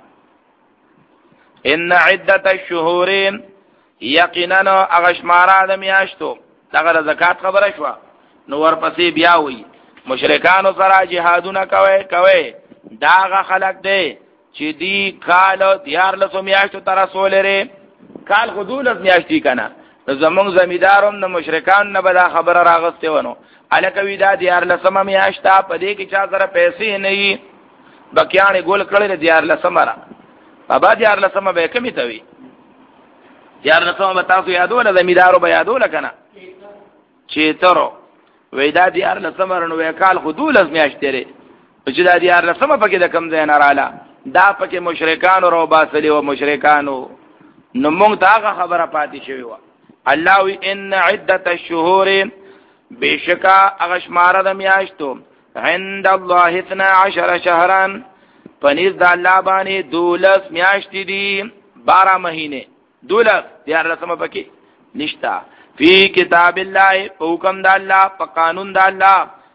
ان عدت الشهور یقینا اغشمارا د میاشتو دغه زکات خبره شو نو ورپسې بیا وی مشرکانو سره جهادونه کوي کوي داغه خلق دی چې دی کال دیار لسو میاشتو تر رسول لري کال خودولس میاشتي کنه زمونږ زمیداروم د مشرکان نه بل خبره راغسته ونو الکوی دا دیار لسمه میاشتا په دې کې چا سره پیسې نه وي بکیانې ګول کړل دیار لسمه را بابا دیار لسمه به کمی ته وي دیار لسمه به تاسو یادول زمیدارو به یادول کنه چې ترو وې دا دیار لسمه رنو وکال خودولس میاشتې لري چې دا دیار لسمه پکې د کم ځای نه رااله دا پکې مشرکان رو باسلی او مشرکانو نو موږ دا خبره پاتې شوی و الله وی ان عدت الشهور بشکا اغشمار د میاشتو عند الله اثنا عشر شهرا پنځ د الله باندې دولس میاشتې دي بارہ مہینے دولس دیار رسمه پکې نشتا فی کتاب الله حکم د الله په قانون د الله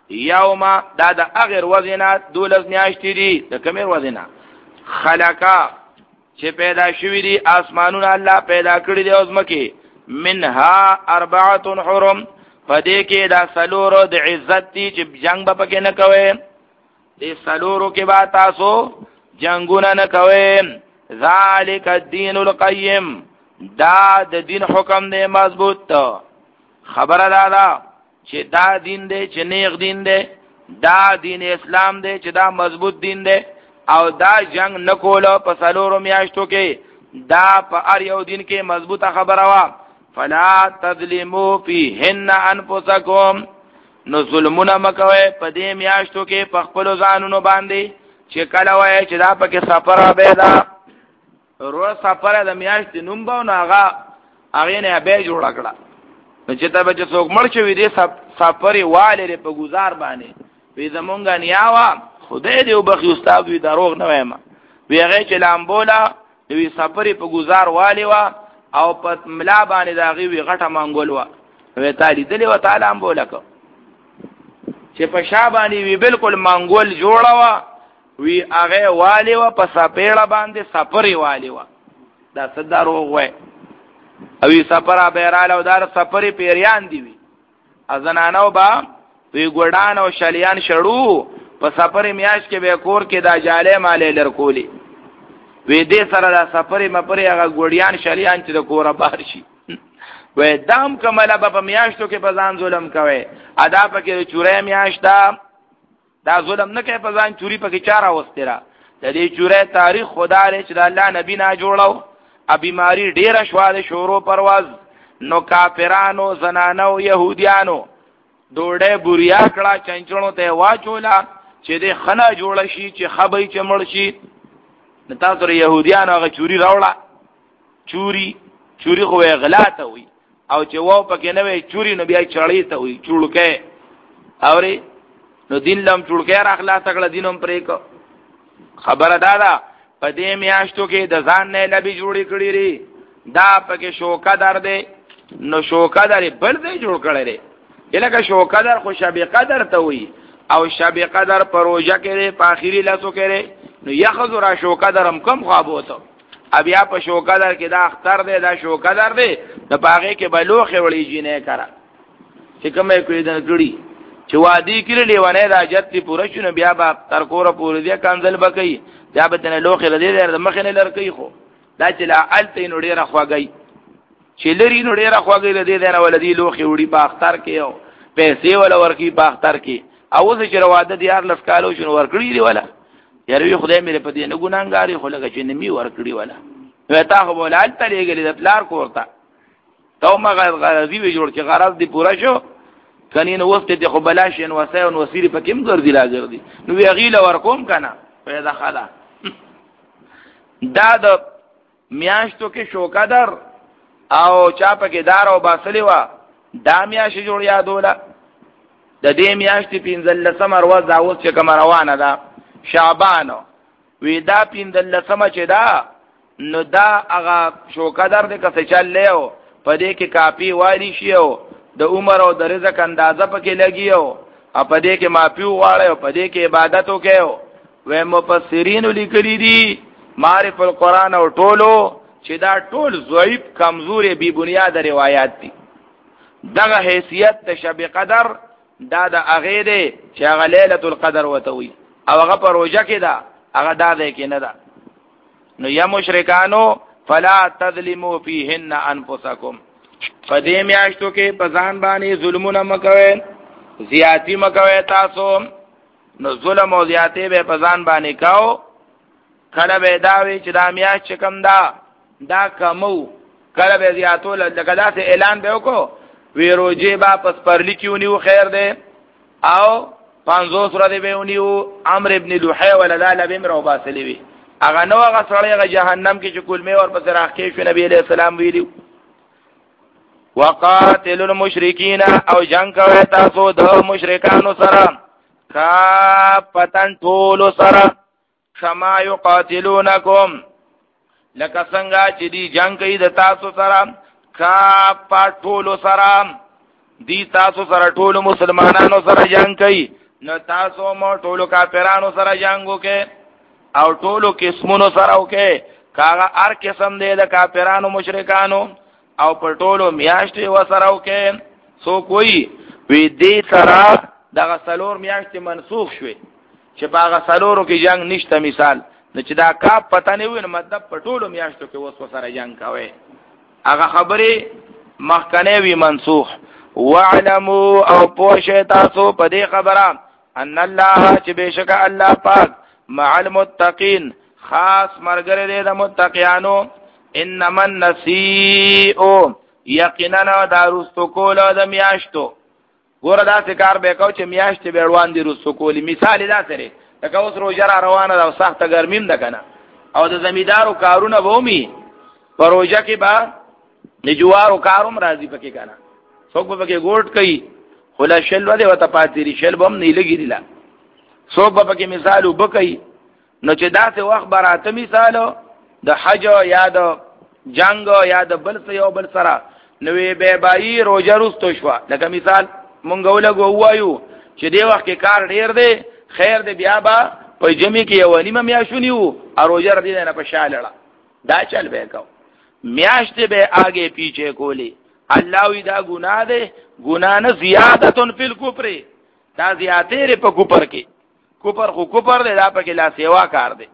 یوما دا د اغیر وزنا دولس میاشتې دي د کمیر وزنا خلقا چې پیدا شوی دي اسمانونه الله پیدا کړی دی اوس مکه منها اربعه حرم پدې کې دا سلورو د عزت دي چې جنگ به پکې نه کوي دې سلورو کې با تاسو جنگونه نه کوي ذالک الدین القیم دا د دین حکم دی مضبوط خبره دا دا چې دا دین دی چې نیغ دین دی دا دین اسلام دی چې دا مضبوط دین دی او دا جنگ نکولو په سلورو میاشتو کې دا په هر یو دین کې مضبوطه خبره وا فلا تظلموا فیهن انفسکم نو ظلمونه مکوئ په دې میاشتو کې په خپل ځانونو باندې چې کله وای چې دا پکې سفر به دا رو سفر د میاشتې نوم به نو هغه هغه نه به جوړ کړه نو چې ته به څوک مړ شوی دی سفر والي په گزار باندې وی زمونږ نیاوا خدای دې وبخي استاد وی دروغ نه وایم وی هغه چې لامبولا وی سفر په گزار والي وا او په ملا باندې داغي وی غټه مانګول وا وی تعالی دې و تعالی امبولا کو چې په شابانی وی بالکل مانګول جوړا وا وی هغه والي وا په سپېړه باندې سفر والي وا دا صدروغ وای او سفر بیراله او دار سفر پیریان دی وی ازنانو با وی ګډان او شلیان شړو په سفر میاش کې به کور کې دا جاله مالې لرکولي وی دې سره دا سفر مپرې هغه ګډیان شلیان چې د کوره بهر شي وی دام کمله په میاشتو کې په ځان ظلم کوي ادا پکې چورې میاش دا دا ظلم نه کوي په ځان چوری پکې چاره وستره د دې چورې تاریخ خدا لري چې الله نبی نه جوړاو ا بیماری ډیره شوا د شورو پرواز نو کافرانو زنانو يهوديانو ډوډۍ بوریا کړه چنچونو ته واچولا چې د خنا جوړ شي چې خبي چې مړ شي نتا سره يهوديانو هغه چوری راوړه چوری چوری خو غلاته وي او چې وو پکې نه وي چوری نو بیا چړې ته وي چړکه اوري نو دین لم چړکه راخلا تکړه دینم پرې کو خبره دادا په دې میاشتو کې د ځان نه لبي جوړې کړې لري دا پکې شوکا در دی نو شوکا در بل دی جوړ کړی لري الکه شوکا در خو شب قدر ته وي او شب قدر پروژه کې په اخیری لاسو کې نو یخذ را شوکا در هم کم خواب وته بیا په شوکا در کې دا اختر دی دا شوکا در دی د باغې کې بلوخه وړي جنې کرا چې کومه کوي د ګړي چې وادي کړي لیوانه د اجت پوره شنو بیا با تر کوره پوره دی کنزل بکې بیا به تنه لوخه لدی د مخنه لرکی خو دا چې لا الته نو ډیره خواږي چې لري نو ډیره خواږي لدی نه ولدي لوخه وړي په اختر کې او پیسې ولا ورکی په اختر کې او چې رواده دیار لسکالو شنو ورکړي دی ولا یاره خدای مې په دې نه ګناګاری خو لکه چې نمی ورکړي ولا نو تا خو ولال ته لګلې د پلار کوړه تو ما غرضی وی جوړ چې غرض دی پورا شو کني نو وخت ته خو بلاش نو وسایو نو وسیری پکې ګرځي لا ګرځي نو وی غیله ورکوم کنه پیدا خلا دا د میاشتو کې شوکا در او چا پکې دار او باسلی وا دا میاش جوړ یادوله د دې میاشتې پینځل سمر ورځ اوس چې کوم روانه ده شعبان وی دا پینځل سم چې دا نو دا هغه شوکا در د کڅ چل لیو پدې کې کاپی والی شیو د عمر او د رزق اندازه پکې لګیو او پدې کې مافیو واړو پدې کې عبادت وکيو و مفسرین لیکلي دي معرف القرآن او ټولو چې دا ټول ضعیف کمزوري بی بنیاد روایت دي دغه حیثیت د شب قدر دا د اغه دی چې هغه ليله القدر وتوي او هغه پروژه کې دا هغه دا دی کې نه دا نو یا مشرکانو فلا تظلموا فيهن انفسکم فدې میاشتو کې پزان باندې ظلمونه مکوئ زیاتی مکوئ تاسو نو ظلم او زیاتی به پزان باندې کاو کله به داوی چې دا میاشت کم دا دا کمو کله به زیاتو لکه دا سه اعلان به وکړو وی روجه با پس پرلی کیونیو خیر ده او پانزو سره دی بهونیو عمرو ابن لوحی ولدا لبم رو باسلی وی اغه نو هغه سره هغه جهنم کې چې کلمه ور پس راخې شو نبی علیہ السلام ویلو وقاتل المشرکین او جنگ کوي تاسو د مشرکانو سره کا پتن ټول سره کما یقاتلونکم لکه څنګه چې دی جنگ کوي د تاسو سره کا پټولو سره دی تاسو سره ټول مسلمانانو سره جنگ کوي نو تاسو مو ټول کافرانو سره جنگ وکړي او ټول قسمونو سره وکړي کاغه هر قسم دی د کافرانو مشرکانو او په ټولو میاشتې وسره وکړي سو کوئی وی دې سره دغه سلور میاشتې منسوخ شوي چې باغه سلورو کې جنگ نشته مثال نو چې دا کا پته نه وي نو مطلب په ټولو میاشتو کې وس وسره جنگ کوي هغه خبره مخکنه وی منسوخ واعلموا او پوښه تاسو په دې خبره ان الله چې بشک الله پاک مع المتقین خاص مرګره دې د متقیانو انما النسیء یقینا دارستو کول د میاشتو ګوره دا کار به کو چې میاشتې به روان دي رستو کولی مثال دا سره لکه اوس روزه را روانه ده او سخته ګرمیم ده کنه او د زمیدارو کارونه وومي په روزه کې با نجوارو کاروم راځي پکې کنه څوک به پکې ګوټ کوي خلا شل ولې وته پاتې شل بم نه لګی دی لا څوک به پکې مثال وبکې نو چې دا څه وخت براته مثال د حج یا د جنگ یا د بل څه یو بل سره نوې به بای روزه رستو شو لکه مثال مونږ ولګو وایو چې دی وخت کې کار ډیر دی خیر دی بیا با په جمی کې یو نیمه میاشونی وو اروجه ردی نه په شالړه دا چل به کو میاشت به آگے پیچھے کولی الله وی دا ګناه ده ګناه نه زیادتن فی الکفر دا زیاتې په کوپر کې کوپر خو کوپر دی دا په کې لا سیوا کار دی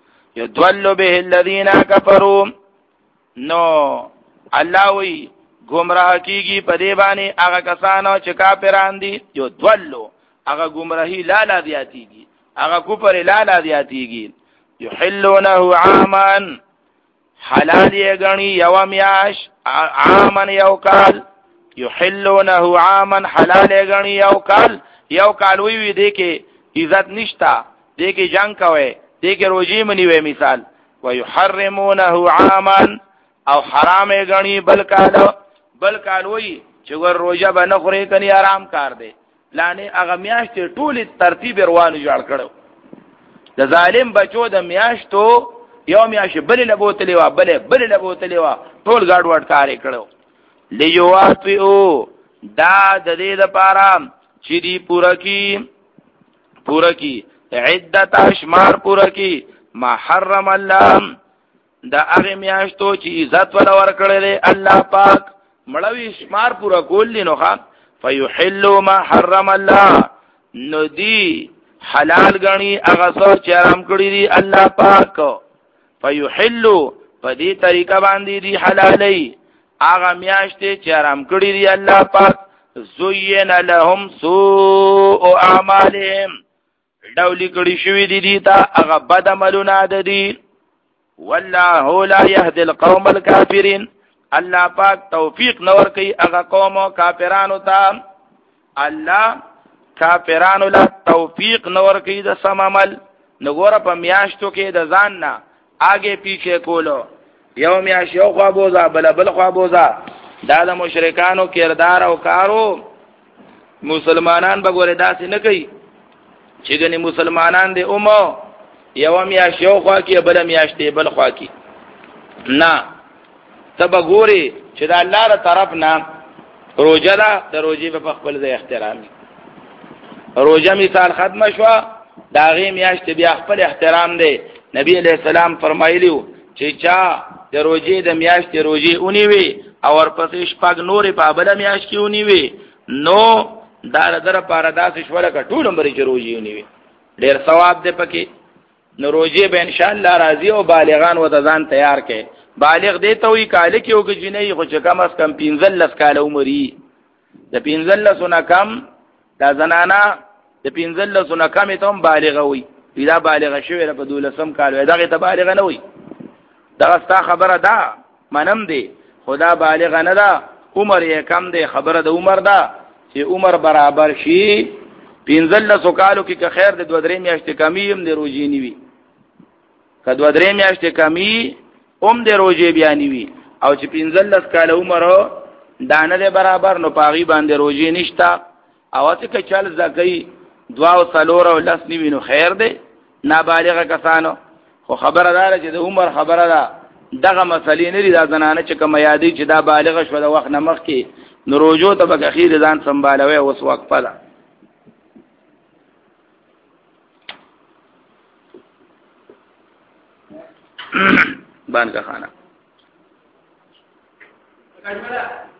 یذل به الذین کفروا نو الله وی گمراه کیږي په دی باندې هغه کسانو چې کافران دي جو دولو هغه گمراهی لا لا زیاتیږي هغه کوپر لا لا زیاتیږي یحلونه عاما حلال یې غنی یو میاش عاما یو کال یحلونه عاما حلال یې غنی یو کال یو کال وی وی دی کې عزت نشتا دی کې جنگ کوي دی کې روزي منی وی مثال ويحرمونه عاما او حرام یې غنی بل کال بل کال وی چې ور روزه به نه خوري کني آرام کار دی لانه هغه میاشتې ټول ترتیب روانو جوړ کړو د ظالم بچو د میاشتو یو میاشت بل له بوتلې وا بل بل له بوتلې وا ټول گاډ وډ کارې کړو لیواتو دا د دې لپاره چې دی پورا کی پورا کی عدت اشمار پورا کی ما حرم الله دا هغه میاشتو چې عزت ولا ور کړل الله پاک مړوي شمار پورا کول دي نو ښا فیحلوا ما حرم الله نو دی حلال غنی هغه څو چې حرام کړی دي الله پاک فیحلوا په دې طریقه باندې دي حلالي هغه میاشتې چې حرام کړی دي الله پاک زین لهم سوء اعمالهم ډولی کړی شوی دي دي تا هغه بد عملونه ده دي والله لا يهدي القوم الكافرين الله پاک توفیق نور کوي هغه قوم او کافرانو ته الله کافرانو لا توفیق نور کوي د سم عمل نګوره په میاشتو کې د ځان نه آگے پیچھے کولو یو میاش یو خوا بوزا بل بل خوا بوزا دا د مشرکانو کردار او کارو مسلمانان بګوره داسې نه کوي چې ګنې مسلمانان دې اومو یو میاش یو خوا کې بل میاش دې بل خوا کې نه تب ګوري چې د الله تر طرف نه روزه ده د روزي په خپل ځای احترامي روزه مثال ختم شو دا غي میاشت بیا خپل احترام دی نبی علیہ السلام فرمایلیو چې چا د روزي د میاشت روزي اونې وي او ورپسې شپږ نورې په بل میاشت کې اونې وي نو دا در پر داسې شوله کټول عمرې چې روزي اونې وي ډېر ثواب دی پکې نو روزي به ان شاء الله راضي او بالغان و ځان تیار کړي بالغ دی ته وی کال کې او کې جنې خو چې کم از کم پنځل لس کال عمرې د پنځل لسونه کم دا زنانا د پنځل لسونه کم ته هم بالغ وي دا بالغ شوی په دولسم کال وي دغه ته بالغ نه وي دا ستا خبره ده منم دی خدا بالغ نه ده عمر یې کم دی خبره د عمر ده چې عمر برابر شي پنځل لسو کالو کې که خیر د دوه درې میاشتې کمی هم د روزي نیوي که دوه درې میاشتې کمی هم د روزي بیا نیوي او چې پنځل لس کال عمر دانه دی برابر نو پاغي باندې روزي نشتا او چې چل زکای دوا او سلور او لس نیوي نو خیر دی نابالغ کسانو خو خبره دار چې د عمر خبره ده دغه مسلې نه لري دا زنانه چې کوم یادې چې دا بالغ شو د وخت نمخ کې نو روجو ته به اخیر ځان سنبالوي اوس وقفه ده بان کا خانه